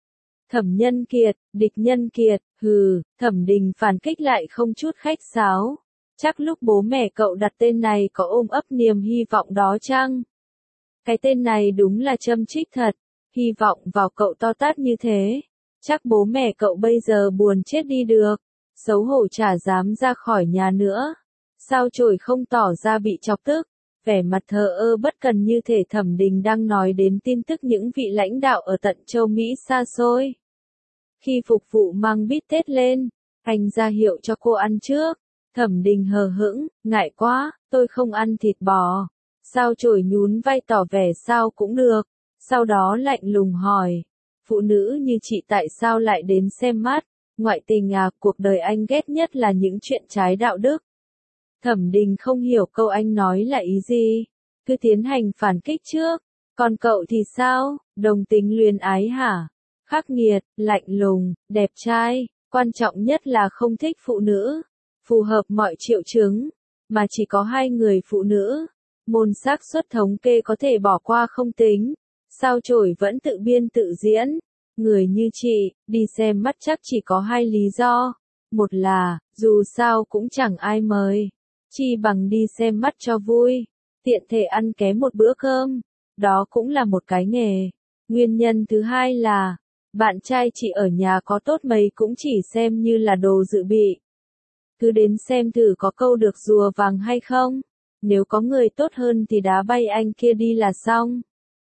Thẩm Nhân Kiệt, địch Nhân Kiệt, hừ, Thẩm Đình phản kích lại không chút khách sáo. Chắc lúc bố mẹ cậu đặt tên này có ôm ấp niềm hy vọng đó chăng? Cái tên này đúng là châm chích thật, hy vọng vào cậu to tát như thế. Chắc bố mẹ cậu bây giờ buồn chết đi được, xấu hổ chả dám ra khỏi nhà nữa. Sao Chổi không tỏ ra bị chọc tức, vẻ mặt thờ ơ bất cần như thể Thẩm Đình đang nói đến tin tức những vị lãnh đạo ở tận châu Mỹ xa xôi. Khi phục vụ mang bít tết lên, anh ra hiệu cho cô ăn trước. Thẩm Đình hờ hững, ngại quá, tôi không ăn thịt bò. Sao Chổi nhún vai tỏ vẻ sao cũng được, sau đó lạnh lùng hỏi, phụ nữ như chị tại sao lại đến xem mắt? Ngoại tình à? Cuộc đời anh ghét nhất là những chuyện trái đạo đức. Thẩm Đình không hiểu câu anh nói là ý gì, cứ tiến hành phản kích trước. Còn cậu thì sao, đồng tính luyến ái hả? Khắc nghiệt, lạnh lùng, đẹp trai, quan trọng nhất là không thích phụ nữ. Phù hợp mọi triệu chứng, mà chỉ có hai người phụ nữ. Môn xác suất thống kê có thể bỏ qua không tính. Sao Chổi vẫn tự biên tự diễn. Người như chị, đi xem mắt chắc chỉ có hai lý do. Một là, dù sao cũng chẳng ai mời. Chi bằng đi xem mắt cho vui. Tiện thể ăn ké một bữa cơm. Đó cũng là một cái nghề. Nguyên nhân thứ hai là, bạn trai chị ở nhà có tốt mấy cũng chỉ xem như là đồ dự bị. Cứ đến xem thử có câu được rùa vàng hay không. Nếu có người tốt hơn thì đá bay anh kia đi là xong.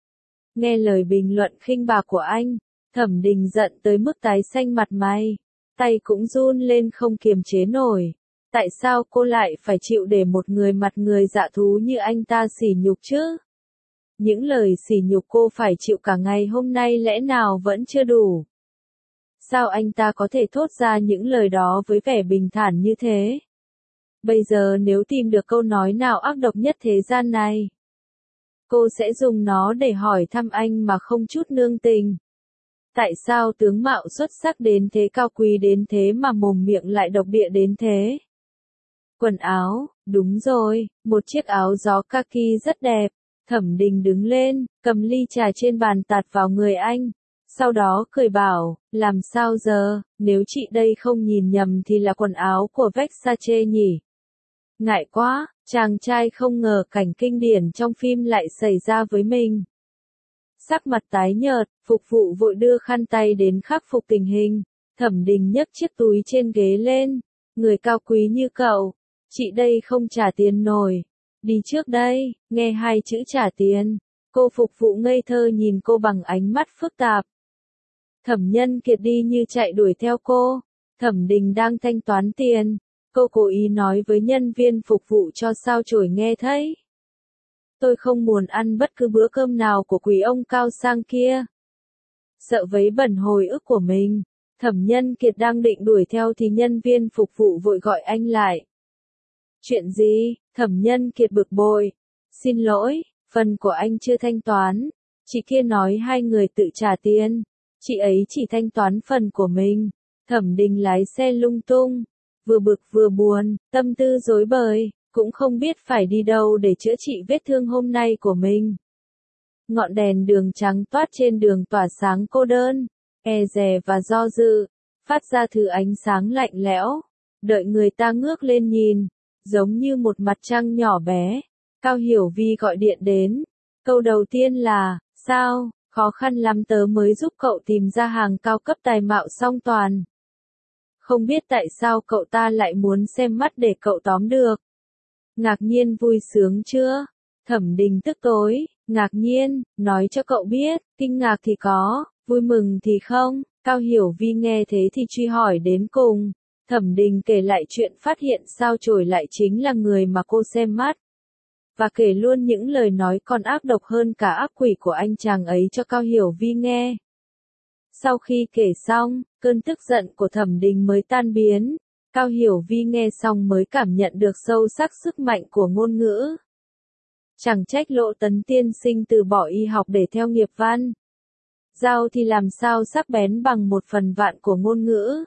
Nghe lời bình luận khinh bạc của anh, Thẩm Đình giận tới mức tái xanh mặt mày. Tay cũng run lên không kiềm chế nổi. Tại sao cô lại phải chịu để một người mặt người dạ thú như anh ta sỉ nhục chứ? Những lời sỉ nhục cô phải chịu cả ngày hôm nay lẽ nào vẫn chưa đủ? Sao anh ta có thể thốt ra những lời đó với vẻ bình thản như thế? Bây giờ nếu tìm được câu nói nào ác độc nhất thế gian này, cô sẽ dùng nó để hỏi thăm anh mà không chút nương tình. Tại sao tướng mạo xuất sắc đến thế, cao quý đến thế mà mồm miệng lại độc địa đến thế? Quần áo, đúng rồi, một chiếc áo gió kaki rất đẹp. Thẩm Đình đứng lên, cầm ly trà trên bàn tạt vào người anh. Sau đó cười bảo, làm sao giờ, nếu chị đây không nhìn nhầm thì là quần áo của Versace nhỉ? Ngại quá, chàng trai không ngờ cảnh kinh điển trong phim lại xảy ra với mình. Sắc mặt tái nhợt, phục vụ vội đưa khăn tay đến khắc phục tình hình. Thẩm Đình nhấc chiếc túi trên ghế lên. Người cao quý như cậu, chị đây không trả tiền nổi. Đi trước đây, nghe hai chữ trả tiền. Cô phục vụ ngây thơ nhìn cô bằng ánh mắt phức tạp. Thẩm Nhân Kiệt đi như chạy đuổi theo cô. Thẩm Đình đang thanh toán tiền. Cô cố ý nói với nhân viên phục vụ cho Sao Chổi nghe thấy. Tôi không muốn ăn bất cứ bữa cơm nào của quý ông cao sang kia. Sợ vấy bẩn hồi ức của mình, Thẩm Nhân Kiệt đang định đuổi theo thì nhân viên phục vụ vội gọi anh lại. Chuyện gì? Thẩm Nhân Kiệt bực bội. Xin lỗi, phần của anh chưa thanh toán. Chị kia nói hai người tự trả tiền. Chị ấy chỉ thanh toán phần của mình. Thẩm Đình lái xe lung tung, vừa bực vừa buồn, tâm tư rối bời, cũng không biết phải đi đâu để chữa trị vết thương hôm nay của mình. Ngọn đèn đường trắng toát trên đường tỏa sáng cô đơn, e dè và do dự, phát ra thứ ánh sáng lạnh lẽo, đợi người ta ngước lên nhìn, giống như một mặt trăng nhỏ bé. Cao Hiểu Vi gọi điện đến, Câu đầu tiên là, sao, khó khăn lắm tớ mới giúp cậu tìm ra hàng cao cấp tài mạo song toàn. Không biết tại sao cậu ta lại muốn xem mắt để cậu tóm được. Ngạc nhiên vui sướng chưa? Thẩm Đình tức tối, ngạc nhiên, nói cho cậu biết, kinh ngạc thì có, vui mừng thì không. Cao Hiểu Vi nghe thế thì truy hỏi đến cùng. Thẩm Đình kể lại chuyện phát hiện sao chổi lại chính là người mà cô xem mắt. Và kể luôn những lời nói còn ác độc hơn cả ác quỷ của anh chàng ấy cho Cao Hiểu Vi nghe. Sau khi kể xong, cơn tức giận của Thẩm Đình mới tan biến. Cao Hiểu Vi nghe xong mới cảm nhận được sâu sắc sức mạnh của ngôn ngữ. Chẳng trách Lộ Tấn tiên sinh từ bỏ y học để theo nghiệp văn. Dao thì làm sao sắc bén bằng một phần vạn của ngôn ngữ.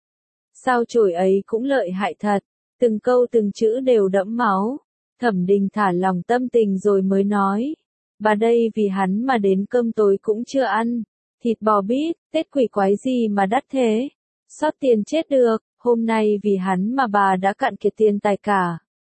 Sao chổi ấy cũng lợi hại thật, từng câu từng chữ đều đẫm máu. Thẩm Đình thả lòng tâm tình rồi mới nói. Bà đây vì hắn mà đến cơm tối cũng chưa ăn. Thịt bò bít, Tết quỷ quái gì mà đắt thế. Xót tiền chết được, hôm nay vì hắn mà bà đã cạn kiệt tiền tài cả.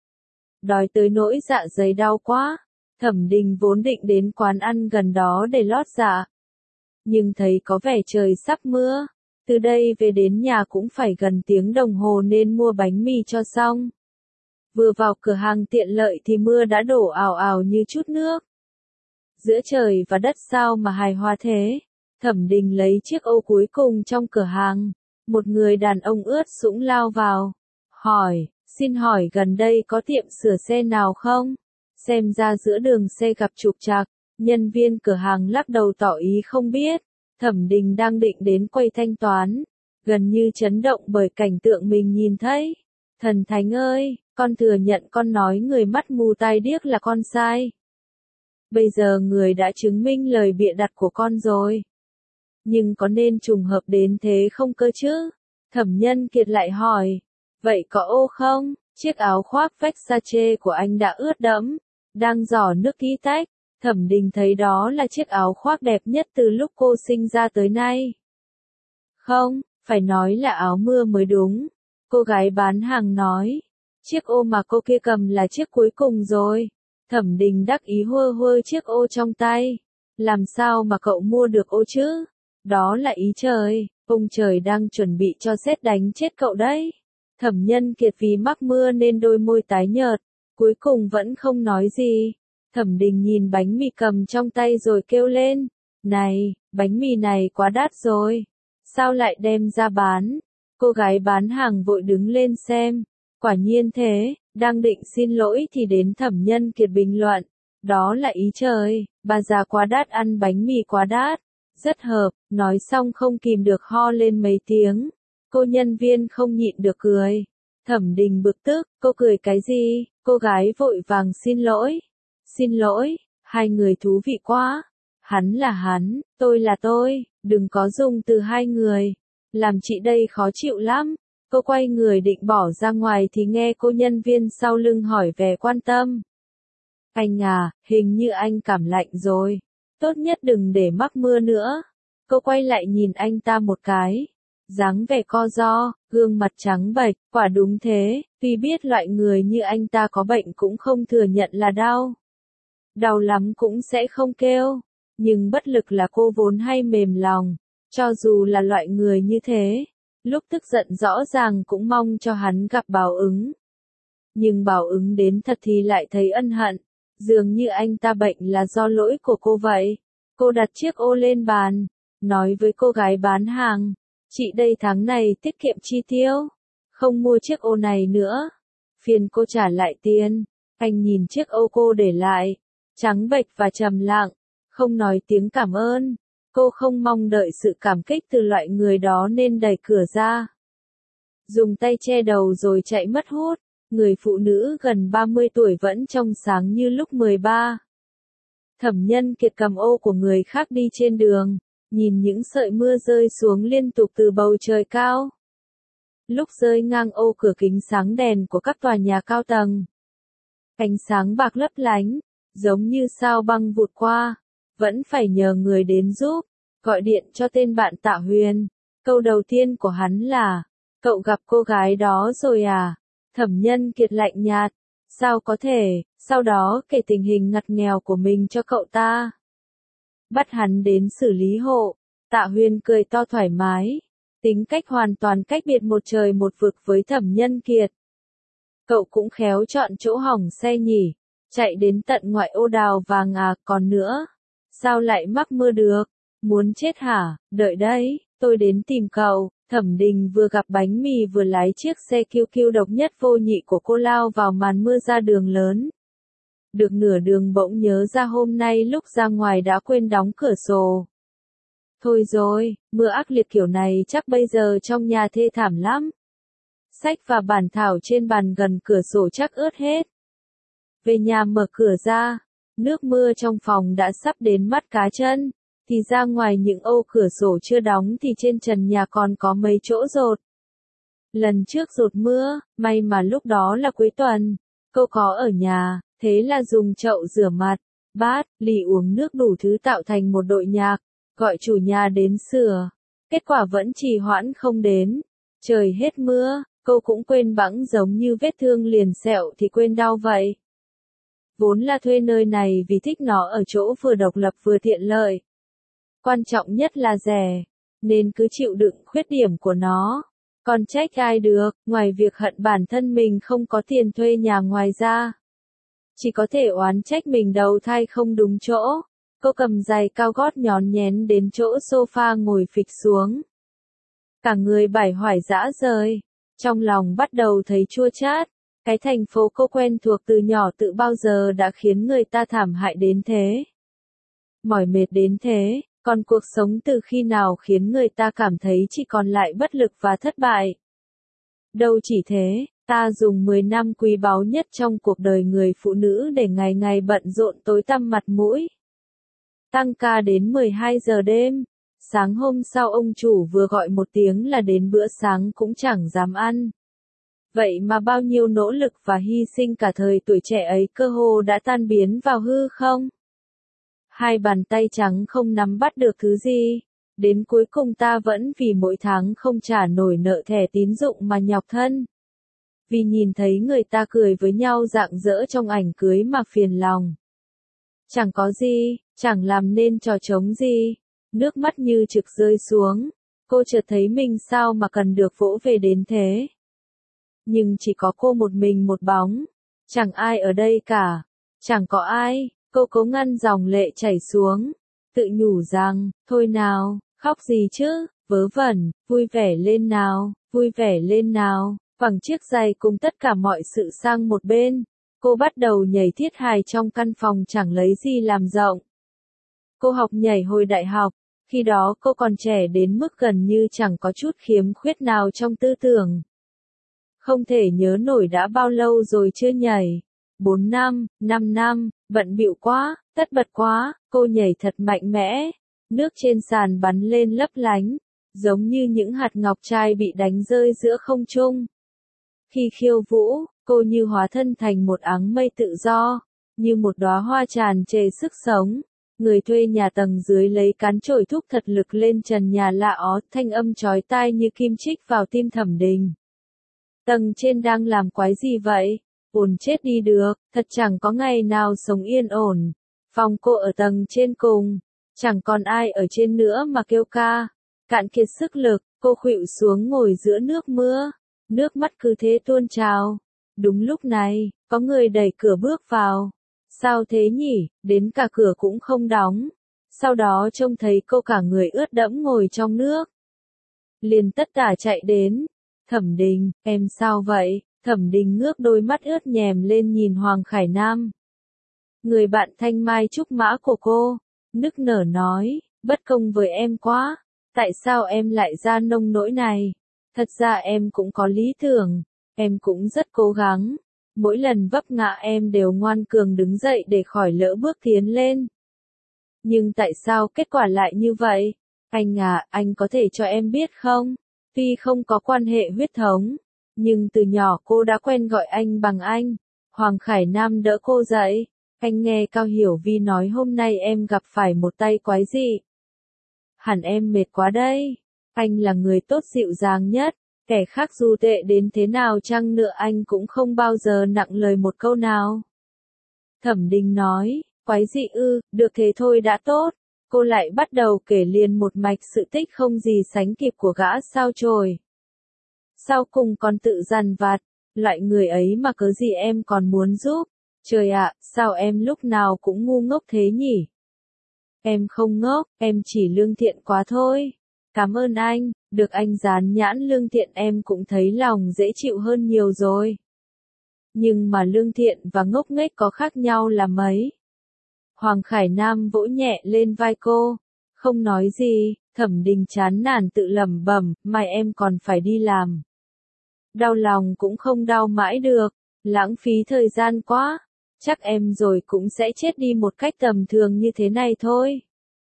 Đói tới nỗi dạ dày đau quá. Thẩm Đình vốn định đến quán ăn gần đó để lót dạ. Nhưng thấy có vẻ trời sắp mưa. Từ đây về đến nhà cũng phải gần tiếng đồng hồ nên mua bánh mì cho xong. Vừa vào cửa hàng tiện lợi thì mưa đã đổ ào ào như chút nước. Giữa trời và đất sao mà hài hòa thế. Thẩm Đình lấy chiếc ô cuối cùng trong cửa hàng. Một người đàn ông ướt sũng lao vào. Hỏi, xin hỏi gần đây có tiệm sửa xe nào không? Xem ra giữa đường xe gặp trục trặc. Nhân viên cửa hàng lắc đầu tỏ ý không biết. Thẩm Đình đang định đến quầy thanh toán. Gần như chấn động bởi cảnh tượng mình nhìn thấy. Thần Thánh ơi, con thừa nhận con nói người mắt mù tai điếc là con sai. Bây giờ người đã chứng minh lời bịa đặt của con rồi. Nhưng có nên trùng hợp đến thế không cơ chứ? Thẩm Nhân Kiệt lại hỏi. Vậy có ô không? Chiếc áo khoác Versace của anh đã ướt đẫm. Đang giỏ nước ký tách. Thẩm Đình thấy đó là chiếc áo khoác đẹp nhất từ lúc cô sinh ra tới nay. Không, phải nói là áo mưa mới đúng. Cô gái bán hàng nói. Chiếc ô mà cô kia cầm là chiếc cuối cùng rồi. Thẩm Đình đắc ý hơ hơ chiếc ô trong tay. Làm sao mà cậu mua được ô chứ? Đó là ý trời, ông trời đang chuẩn bị cho sét đánh chết cậu đấy. Thẩm Nhân Kiệt vì mắc mưa nên đôi môi tái nhợt, cuối cùng vẫn không nói gì. Thẩm Đình nhìn bánh mì cầm trong tay rồi kêu lên. Này, bánh mì này quá đắt rồi. Sao lại đem ra bán? Cô gái bán hàng vội đứng lên xem. Quả nhiên thế, đang định xin lỗi thì đến Thẩm Nhân Kiệt bình luận. Đó là ý trời, bà già quá đắt ăn bánh mì quá đắt. Rất hợp, nói xong không kìm được ho lên mấy tiếng. Cô nhân viên không nhịn được cười. Thẩm Đình bực tức, cô cười cái gì? Cô gái vội vàng xin lỗi. Xin lỗi, hai người thú vị quá. Hắn là hắn, tôi là tôi, đừng có dùng từ hai người. Làm chị đây khó chịu lắm. Cô quay người định bỏ ra ngoài thì nghe cô nhân viên sau lưng hỏi vẻ quan tâm. Anh à, hình như anh cảm lạnh rồi. Tốt nhất đừng để mắc mưa nữa. Cô quay lại nhìn anh ta một cái. Dáng vẻ co ro, gương mặt trắng bệch, quả đúng thế, tuy biết loại người như anh ta có bệnh cũng không thừa nhận là đau. Đau lắm cũng sẽ không kêu. Nhưng bất lực là cô vốn hay mềm lòng. Cho dù là loại người như thế, lúc tức giận rõ ràng cũng mong cho hắn gặp báo ứng. Nhưng báo ứng đến thật thì lại thấy ân hận. Dường như anh ta bệnh là do lỗi của cô vậy. Cô đặt chiếc ô lên bàn, nói với cô gái bán hàng. Chị đây tháng này tiết kiệm chi tiêu. Không mua chiếc ô này nữa. Phiền cô trả lại tiền. Anh nhìn chiếc ô cô để lại. Trắng bệch và trầm lặng. Không nói tiếng cảm ơn. Cô không mong đợi sự cảm kích từ loại người đó nên đẩy cửa ra. Dùng tay che đầu rồi chạy mất hút. Người phụ nữ gần ba mươi tuổi vẫn trong sáng như lúc mười ba. Thẩm Nhân Kiệt cầm ô của người khác đi trên đường, nhìn những sợi mưa rơi xuống liên tục từ bầu trời cao. Lúc rơi ngang ô cửa kính sáng đèn của các tòa nhà cao tầng. Ánh sáng bạc lấp lánh, giống như sao băng vụt qua. Vẫn phải nhờ người đến giúp, gọi điện cho tên bạn Tạ Huyền. Câu đầu tiên của hắn là, cậu gặp cô gái đó rồi à? Thẩm Nhân Kiệt lạnh nhạt, sao có thể, Sau đó kể tình hình ngặt nghèo của mình cho cậu ta. Bắt hắn đến xử lý hộ. Tạ Huyên cười to thoải mái. Tính cách hoàn toàn cách biệt một trời một vực với Thẩm Nhân Kiệt. Cậu cũng khéo chọn chỗ hỏng xe nhỉ. Chạy đến tận ngoại ô Đào Vàng à, còn nữa. Sao lại mắc mưa được? Muốn chết hả? Đợi đấy, tôi đến tìm cậu. Thẩm Đình vừa gặp bánh mì vừa lái chiếc xe kiêu kiêu độc nhất vô nhị của cô lao vào màn mưa ra đường lớn. Được nửa đường bỗng nhớ ra hôm nay lúc ra ngoài đã quên đóng cửa sổ. Thôi rồi, mưa ác liệt kiểu này chắc bây giờ trong nhà thê thảm lắm. Sách và bản thảo trên bàn gần cửa sổ chắc ướt hết. Về nhà mở cửa ra, nước mưa trong phòng đã sắp đến mắt cá chân, thì ra ngoài những ô cửa sổ chưa đóng thì trên trần nhà còn có mấy chỗ dột. Lần trước dột mưa, may mà lúc đó là cuối tuần, cô có ở nhà, thế là dùng chậu rửa mặt, bát, ly uống nước đủ thứ tạo thành một đội nhạc, gọi chủ nhà đến sửa. Kết quả vẫn trì hoãn không đến. Trời hết mưa, cô cũng quên bẵng giống như vết thương liền sẹo thì quên đau vậy. Vốn là thuê nơi này vì thích nó ở chỗ vừa độc lập vừa tiện lợi. Quan trọng nhất là rẻ, nên cứ chịu đựng khuyết điểm của nó. Còn trách ai được, ngoài việc hận bản thân mình không có tiền thuê nhà ngoài ra. Chỉ có thể oán trách mình đầu thai không đúng chỗ. Cô cầm giày cao gót nhón nhén đến chỗ sofa ngồi phịch xuống. Cả người bải hoải dã rời. Trong lòng bắt đầu thấy chua chát. Cái thành phố cô quen thuộc từ nhỏ tự bao giờ đã khiến người ta thảm hại đến thế. Mỏi mệt đến thế, còn cuộc sống từ khi nào khiến người ta cảm thấy chỉ còn lại bất lực và thất bại. Đâu chỉ thế, ta dùng mười năm quý báu nhất trong cuộc đời người phụ nữ để ngày ngày bận rộn tối tăm mặt mũi. Tăng ca đến mười hai giờ đêm, sáng hôm sau ông chủ vừa gọi một tiếng là đến bữa sáng cũng chẳng dám ăn. Vậy mà bao nhiêu nỗ lực và hy sinh cả thời tuổi trẻ ấy cơ hồ đã tan biến vào hư không? Hai bàn tay trắng không nắm bắt được thứ gì. Đến cuối cùng ta vẫn vì mỗi tháng không trả nổi nợ thẻ tín dụng mà nhọc thân. Vì nhìn thấy người ta cười với nhau rạng rỡ trong ảnh cưới mà phiền lòng. Chẳng có gì, chẳng làm nên trò trống gì. Nước mắt như trực rơi xuống. Cô chợt thấy mình sao mà cần được vỗ về đến thế. Nhưng chỉ có cô một mình một bóng. Chẳng ai ở đây cả. Chẳng có ai. Cô cố ngăn dòng lệ chảy xuống. Tự nhủ rằng, thôi nào, khóc gì chứ, vớ vẩn, vui vẻ lên nào, vui vẻ lên nào. Phẳng chiếc giày cùng tất cả mọi sự sang một bên. Cô bắt đầu nhảy thiết hài trong căn phòng chẳng lấy gì làm rộng. Cô học nhảy hồi đại học. Khi đó cô còn trẻ đến mức gần như chẳng có chút khiếm khuyết nào trong tư tưởng. Không thể nhớ nổi đã bao lâu rồi chưa nhảy. Bốn năm, năm năm, bận bịu quá, tất bật quá, cô nhảy thật mạnh mẽ. Nước trên sàn bắn lên lấp lánh, giống như những hạt ngọc trai bị đánh rơi giữa không trung. Khi khiêu vũ, cô như hóa thân thành một áng mây tự do, như một đóa hoa tràn trề sức sống. Người thuê nhà tầng dưới lấy cán chổi thúc thật lực lên trần nhà lạ ó, thanh âm chói tai như kim chích vào tim Thẩm Đình. Tầng trên đang làm quái gì vậy? Ổn chết đi được, thật chẳng có ngày nào sống yên ổn. Phòng cô ở tầng trên cùng, chẳng còn ai ở trên nữa mà kêu ca. Cạn kiệt sức lực, cô khuỵu xuống ngồi giữa nước mưa, nước mắt cứ thế tuôn trào. Đúng lúc này, có người đẩy cửa bước vào. Sao thế nhỉ, đến cả cửa cũng không đóng. Sau đó trông thấy cô cả người ướt đẫm ngồi trong nước. Liền tất tả chạy đến. Thẩm Đình, em sao vậy? Thẩm Đình ngước đôi mắt ướt nhèm lên nhìn Hoàng Khải Nam. Người bạn thanh mai trúc mã của cô, nức nở nói, bất công với em quá. Tại sao em lại ra nông nỗi này? Thật ra em cũng có lý tưởng, em cũng rất cố gắng. Mỗi lần vấp ngã em đều ngoan cường đứng dậy để khỏi lỡ bước tiến lên. Nhưng tại sao kết quả lại như vậy? Anh à, anh có thể cho em biết không? Tuy không có quan hệ huyết thống, nhưng từ nhỏ cô đã quen gọi anh bằng anh. Hoàng Khải Nam đỡ cô dậy. Anh nghe Cao Hiểu Vi nói hôm nay em gặp phải một tay quái dị. Hẳn em mệt quá đây. Anh là người tốt dịu dàng nhất. Kẻ khác dù tệ đến thế nào chăng nữa anh cũng không bao giờ nặng lời một câu nào. Thẩm Đình nói, quái dị ư, được thế thôi đã tốt. Cô lại bắt đầu kể liền một mạch sự tích không gì sánh kịp của gã sao chổi. Sau cùng còn tự dằn vặt, loại người ấy mà cớ gì em còn muốn giúp. Trời ạ, sao em lúc nào cũng ngu ngốc thế nhỉ? Em không ngốc, em chỉ lương thiện quá thôi. Cảm ơn anh, được anh dán nhãn lương thiện em cũng thấy lòng dễ chịu hơn nhiều rồi. Nhưng mà lương thiện và ngốc nghếch có khác nhau là mấy? Hoàng Khải Nam vỗ nhẹ lên vai cô, không nói gì. Thẩm Đình chán nản tự lẩm bẩm, mai em còn phải đi làm. Đau lòng cũng không đau mãi được, lãng phí thời gian quá, chắc em rồi cũng sẽ chết đi một cách tầm thường như thế này thôi.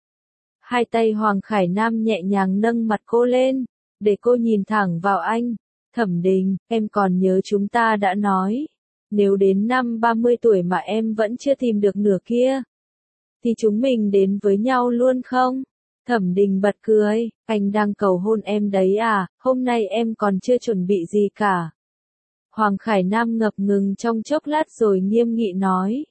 Hai tay Hoàng Khải Nam nhẹ nhàng nâng mặt cô lên, để cô nhìn thẳng vào anh. Thẩm Đình, em còn nhớ chúng ta đã nói, nếu đến năm ba mươi tuổi mà em vẫn chưa tìm được nửa kia, thì chúng mình đến với nhau luôn không? Thẩm Đình bật cười, anh đang cầu hôn em đấy à, hôm nay em còn chưa chuẩn bị gì cả. Hoàng Khải Nam ngập ngừng trong chốc lát rồi nghiêm nghị nói.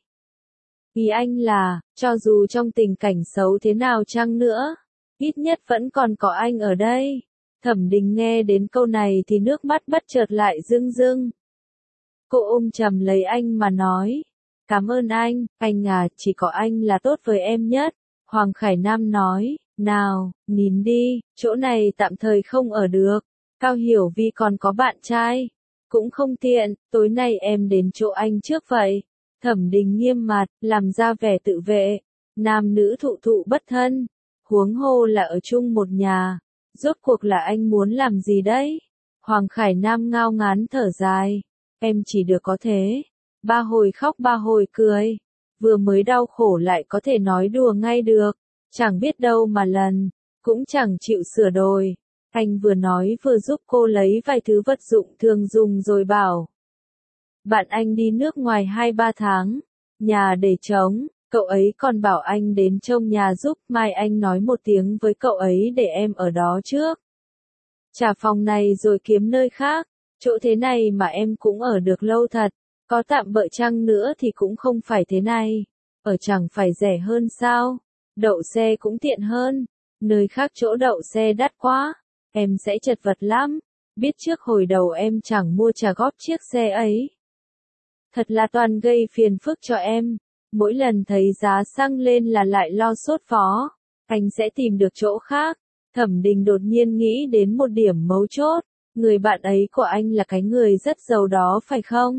Ý anh là, cho dù trong tình cảnh xấu thế nào chăng nữa, ít nhất vẫn còn có anh ở đây. Thẩm Đình nghe đến câu này thì nước mắt bất chợt lại rưng rưng. Cô ôm chầm lấy anh mà nói, cảm ơn anh, anh à, chỉ có anh là tốt với em nhất. Hoàng Khải Nam nói, nào, nín đi, chỗ này tạm thời không ở được. Cao Hiểu Vi còn có bạn trai, cũng không tiện, tối nay em đến chỗ anh trước vậy. Thẩm Đình nghiêm mặt, làm ra vẻ tự vệ, nam nữ thụ thụ bất thân, huống hồ là ở chung một nhà, rốt cuộc là anh muốn làm gì đấy? Hoàng Khải Nam ngao ngán thở dài, em chỉ được có thế, ba hồi khóc ba hồi cười, vừa mới đau khổ lại có thể nói đùa ngay được, chẳng biết đâu mà lần, cũng chẳng chịu sửa đổi. Anh vừa nói vừa giúp cô lấy vài thứ vật dụng thường dùng rồi bảo. Bạn anh đi nước ngoài hai ba tháng, nhà để trống, cậu ấy còn bảo anh đến trông nhà giúp, mai anh nói một tiếng với cậu ấy để em ở đó trước. Trả phòng này rồi kiếm nơi khác, chỗ thế này mà em cũng ở được lâu thật, có tạm bợ chăng nữa thì cũng không phải thế này, ở chẳng phải rẻ hơn sao, đậu xe cũng tiện hơn, nơi khác chỗ đậu xe đắt quá, em sẽ chật vật lắm, biết trước hồi đầu em chẳng mua trả góp chiếc xe ấy. Thật là toàn gây phiền phức cho em, mỗi lần thấy giá xăng lên là lại lo sốt phó, anh sẽ tìm được chỗ khác. Thẩm Đình đột nhiên nghĩ đến một điểm mấu chốt, người bạn ấy của anh là cái người rất giàu đó phải không?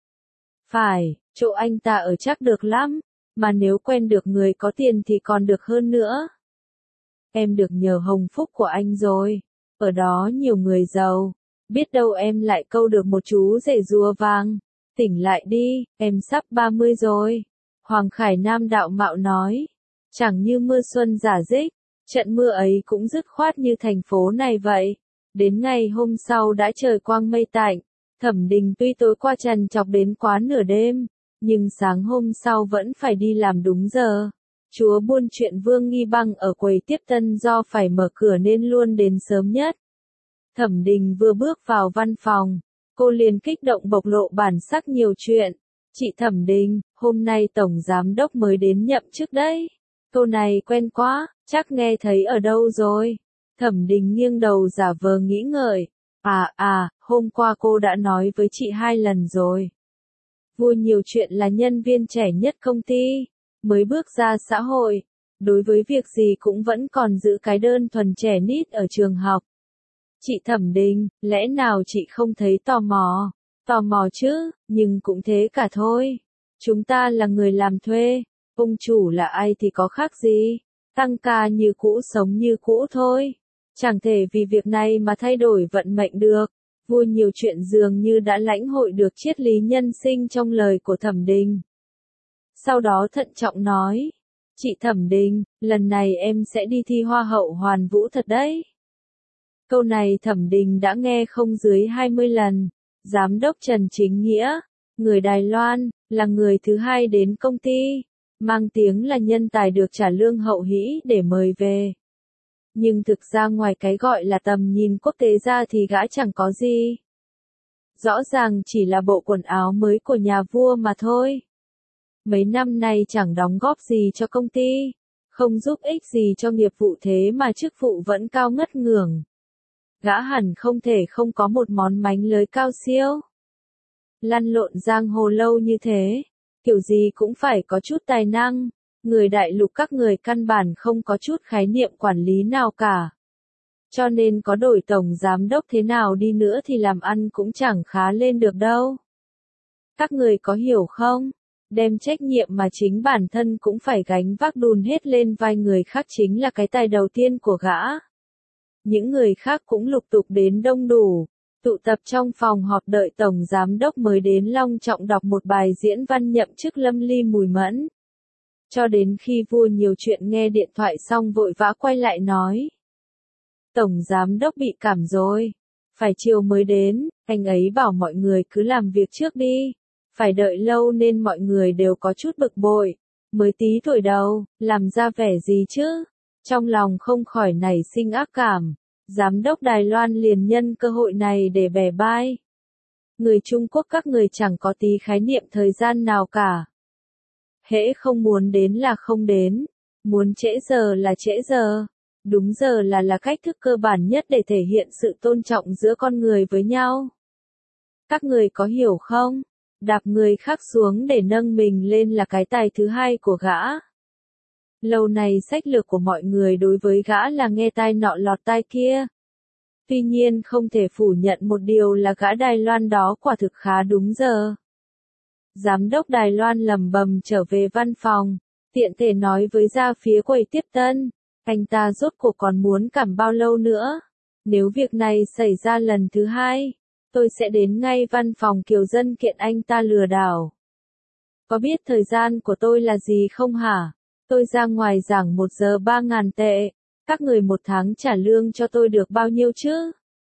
Phải, chỗ anh ta ở chắc được lắm, mà nếu quen được người có tiền thì còn được hơn nữa. Em được nhờ hồng phúc của anh rồi, ở đó nhiều người giàu, biết đâu em lại câu được một chú rể rùa vàng. Tỉnh lại đi, em sắp ba mươi rồi. Hoàng Khải Nam đạo mạo nói, chẳng như mưa xuân giả dích, trận mưa ấy cũng dứt khoát như thành phố này vậy. Đến ngày hôm sau đã trời quang mây tạnh, Thẩm Đình tuy tối qua trằn trọc đến quá nửa đêm, nhưng sáng hôm sau vẫn phải đi làm đúng giờ. Chúa buôn chuyện Vương Nghi Băng ở quầy tiếp tân do phải mở cửa nên luôn đến sớm nhất. Thẩm Đình vừa bước vào văn phòng, cô liền kích động bộc lộ bản sắc nhiều chuyện. Chị Thẩm Đình, hôm nay Tổng Giám Đốc mới đến nhậm chức đấy. Câu này quen quá, chắc nghe thấy ở đâu rồi. Thẩm Đình nghiêng đầu giả vờ nghĩ ngợi. À à, hôm qua cô đã nói với chị hai lần rồi. Vua nhiều chuyện là nhân viên trẻ nhất công ty, mới bước ra xã hội. Đối với việc gì cũng vẫn còn giữ cái đơn thuần trẻ nít ở trường học. Chị Thẩm Đình, lẽ nào chị không thấy tò mò? Tò mò chứ, nhưng cũng thế cả thôi. Chúng ta là người làm thuê, ông chủ là ai thì có khác gì, tăng ca như cũ sống như cũ thôi. Chẳng thể vì việc này mà thay đổi vận mệnh được. Vua nhiều chuyện dường như đã lãnh hội được triết lý nhân sinh trong lời của Thẩm Đình. Sau đó thận trọng nói, chị Thẩm Đình, lần này em sẽ đi thi Hoa hậu Hoàn Vũ thật đấy. Câu này Thẩm Đình đã nghe không dưới hai mươi lần. Giám đốc Trần Chính Nghĩa, người Đài Loan, là người thứ hai đến công ty, mang tiếng là nhân tài được trả lương hậu hĩ để mời về. Nhưng thực ra ngoài cái gọi là tầm nhìn quốc tế ra thì gã chẳng có gì. Rõ ràng chỉ là bộ quần áo mới của nhà vua mà thôi. Mấy năm nay chẳng đóng góp gì cho công ty, không giúp ích gì cho nghiệp vụ thế mà chức vụ vẫn cao ngất ngưởng. Gã hẳn không thể không có một món mánh lới cao siêu. Lăn lộn giang hồ lâu như thế, kiểu gì cũng phải có chút tài năng, người đại lục các người căn bản không có chút khái niệm quản lý nào cả. Cho nên có đổi tổng giám đốc thế nào đi nữa thì làm ăn cũng chẳng khá lên được đâu. Các người có hiểu không? Đem trách nhiệm mà chính bản thân cũng phải gánh vác đùn hết lên vai người khác chính là cái tài đầu tiên của gã. Những người khác cũng lục tục đến đông đủ, tụ tập trong phòng họp đợi tổng giám đốc mới đến long trọng đọc một bài diễn văn nhậm chức Lâm Ly Mùi Mẫn. Cho đến khi vua nhiều chuyện nghe điện thoại xong vội vã quay lại nói. Tổng giám đốc bị cảm rồi, phải chiều mới đến, anh ấy bảo mọi người cứ làm việc trước đi, phải đợi lâu nên mọi người đều có chút bực bội, mới tí tuổi đầu, làm ra vẻ gì chứ, trong lòng không khỏi nảy sinh ác cảm, giám đốc Đài Loan liền nhân cơ hội này để bẻ bai. Người Trung Quốc các người chẳng có tí khái niệm thời gian nào cả. Hễ không muốn đến là không đến, muốn trễ giờ là trễ giờ. Đúng giờ là là cách thức cơ bản nhất để thể hiện sự tôn trọng giữa con người với nhau. Các người có hiểu không? Đạp người khác xuống để nâng mình lên là cái tài thứ hai của gã. Lâu nay sách lược của mọi người đối với gã là nghe tai nọ lọt tai kia. Tuy nhiên không thể phủ nhận một điều là gã Đài Loan đó quả thực khá đúng giờ. Giám đốc Đài Loan lầm bầm trở về văn phòng, tiện thể nói với ra phía quầy tiếp tân. Anh ta rốt cuộc còn muốn cảm bao lâu nữa? Nếu việc này xảy ra lần thứ hai, tôi sẽ đến ngay văn phòng Kiều Dân kiện anh ta lừa đảo. Có biết thời gian của tôi là gì không hả? Tôi ra ngoài giảng một giờ ba ngàn tệ. Các người một tháng trả lương cho tôi được bao nhiêu chứ?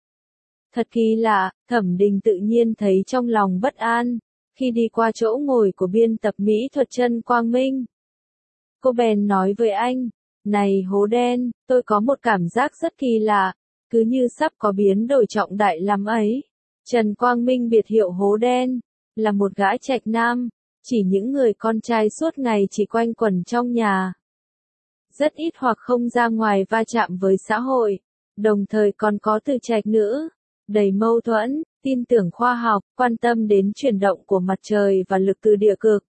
Thật kỳ lạ, Thẩm Đình tự nhiên thấy trong lòng bất an, khi đi qua chỗ ngồi của biên tập mỹ thuật Trân Quang Minh. Cô bèn nói với anh. Này hố đen, tôi có một cảm giác rất kỳ lạ, cứ như sắp có biến đổi trọng đại lắm ấy. Trần Quang Minh biệt hiệu hố đen, là một gã trạch nam, chỉ những người con trai suốt ngày chỉ quanh quẩn trong nhà. Rất ít hoặc không ra ngoài va chạm với xã hội, đồng thời còn có từ trạch nữ, đầy mâu thuẫn, tin tưởng khoa học, quan tâm đến chuyển động của mặt trời và lực từ địa cực.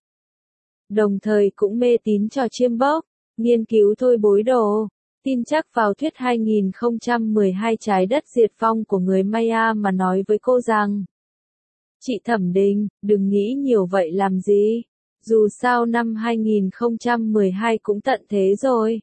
Đồng thời cũng mê tín trò chiêm bốc. Nghiên cứu thôi bối đồ, tin chắc vào thuyết hai nghìn không trăm mười hai trái đất diệt vong của người Maya mà nói với cô rằng. Chị Thẩm Đình, đừng nghĩ nhiều vậy làm gì, dù sao năm hai nghìn không trăm mười hai cũng tận thế rồi.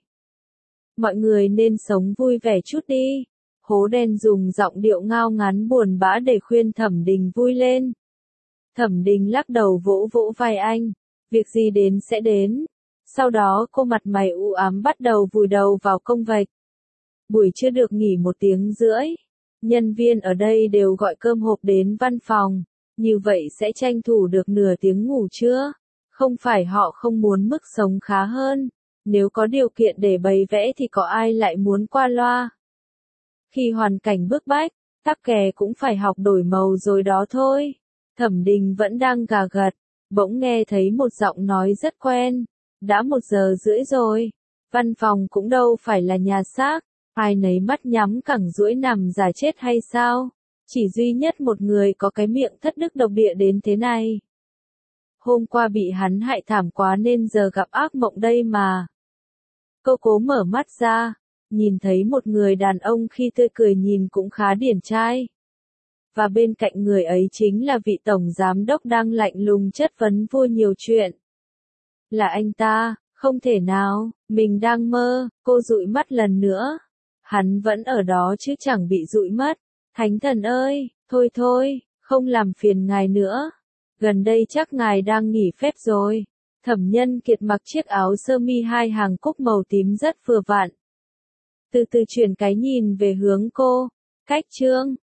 Mọi người nên sống vui vẻ chút đi. Hố đen dùng giọng điệu ngao ngán buồn bã để khuyên Thẩm Đình vui lên. Thẩm Đình lắc đầu vỗ vỗ vai anh, việc gì đến sẽ đến. Sau đó cô mặt mày u ám bắt đầu vùi đầu vào công vạch. Buổi chưa được nghỉ một tiếng rưỡi. Nhân viên ở đây đều gọi cơm hộp đến văn phòng. Như vậy sẽ tranh thủ được nửa tiếng ngủ trưa. Không phải họ không muốn mức sống khá hơn. Nếu có điều kiện để bày vẽ thì có ai lại muốn qua loa. Khi hoàn cảnh bức bách, tắc kè cũng phải học đổi màu rồi đó thôi. Thẩm Đình vẫn đang gà gật. Bỗng nghe thấy một giọng nói rất quen. Đã một giờ rưỡi rồi, văn phòng cũng đâu phải là nhà xác, ai nấy mắt nhắm cẳng duỗi nằm giả chết hay sao? Chỉ duy nhất một người có cái miệng thất đức độc địa đến thế này. Hôm qua bị hắn hại thảm quá nên giờ gặp ác mộng đây mà. Cô cố mở mắt ra, nhìn thấy một người đàn ông khi tươi cười nhìn cũng khá điển trai. Và bên cạnh người ấy chính là vị tổng giám đốc đang lạnh lùng chất vấn vua nhiều chuyện. Là anh ta, không thể nào, mình đang mơ, cô dụi mắt lần nữa. Hắn vẫn ở đó chứ chẳng bị dụi mất. Thánh thần ơi, thôi thôi, không làm phiền ngài nữa. Gần đây chắc ngài đang nghỉ phép rồi. Thẩm Nhân Kiệt mặc chiếc áo sơ mi hai hàng cúc màu tím rất vừa vặn. Từ từ chuyển cái nhìn về hướng cô. Cách trương,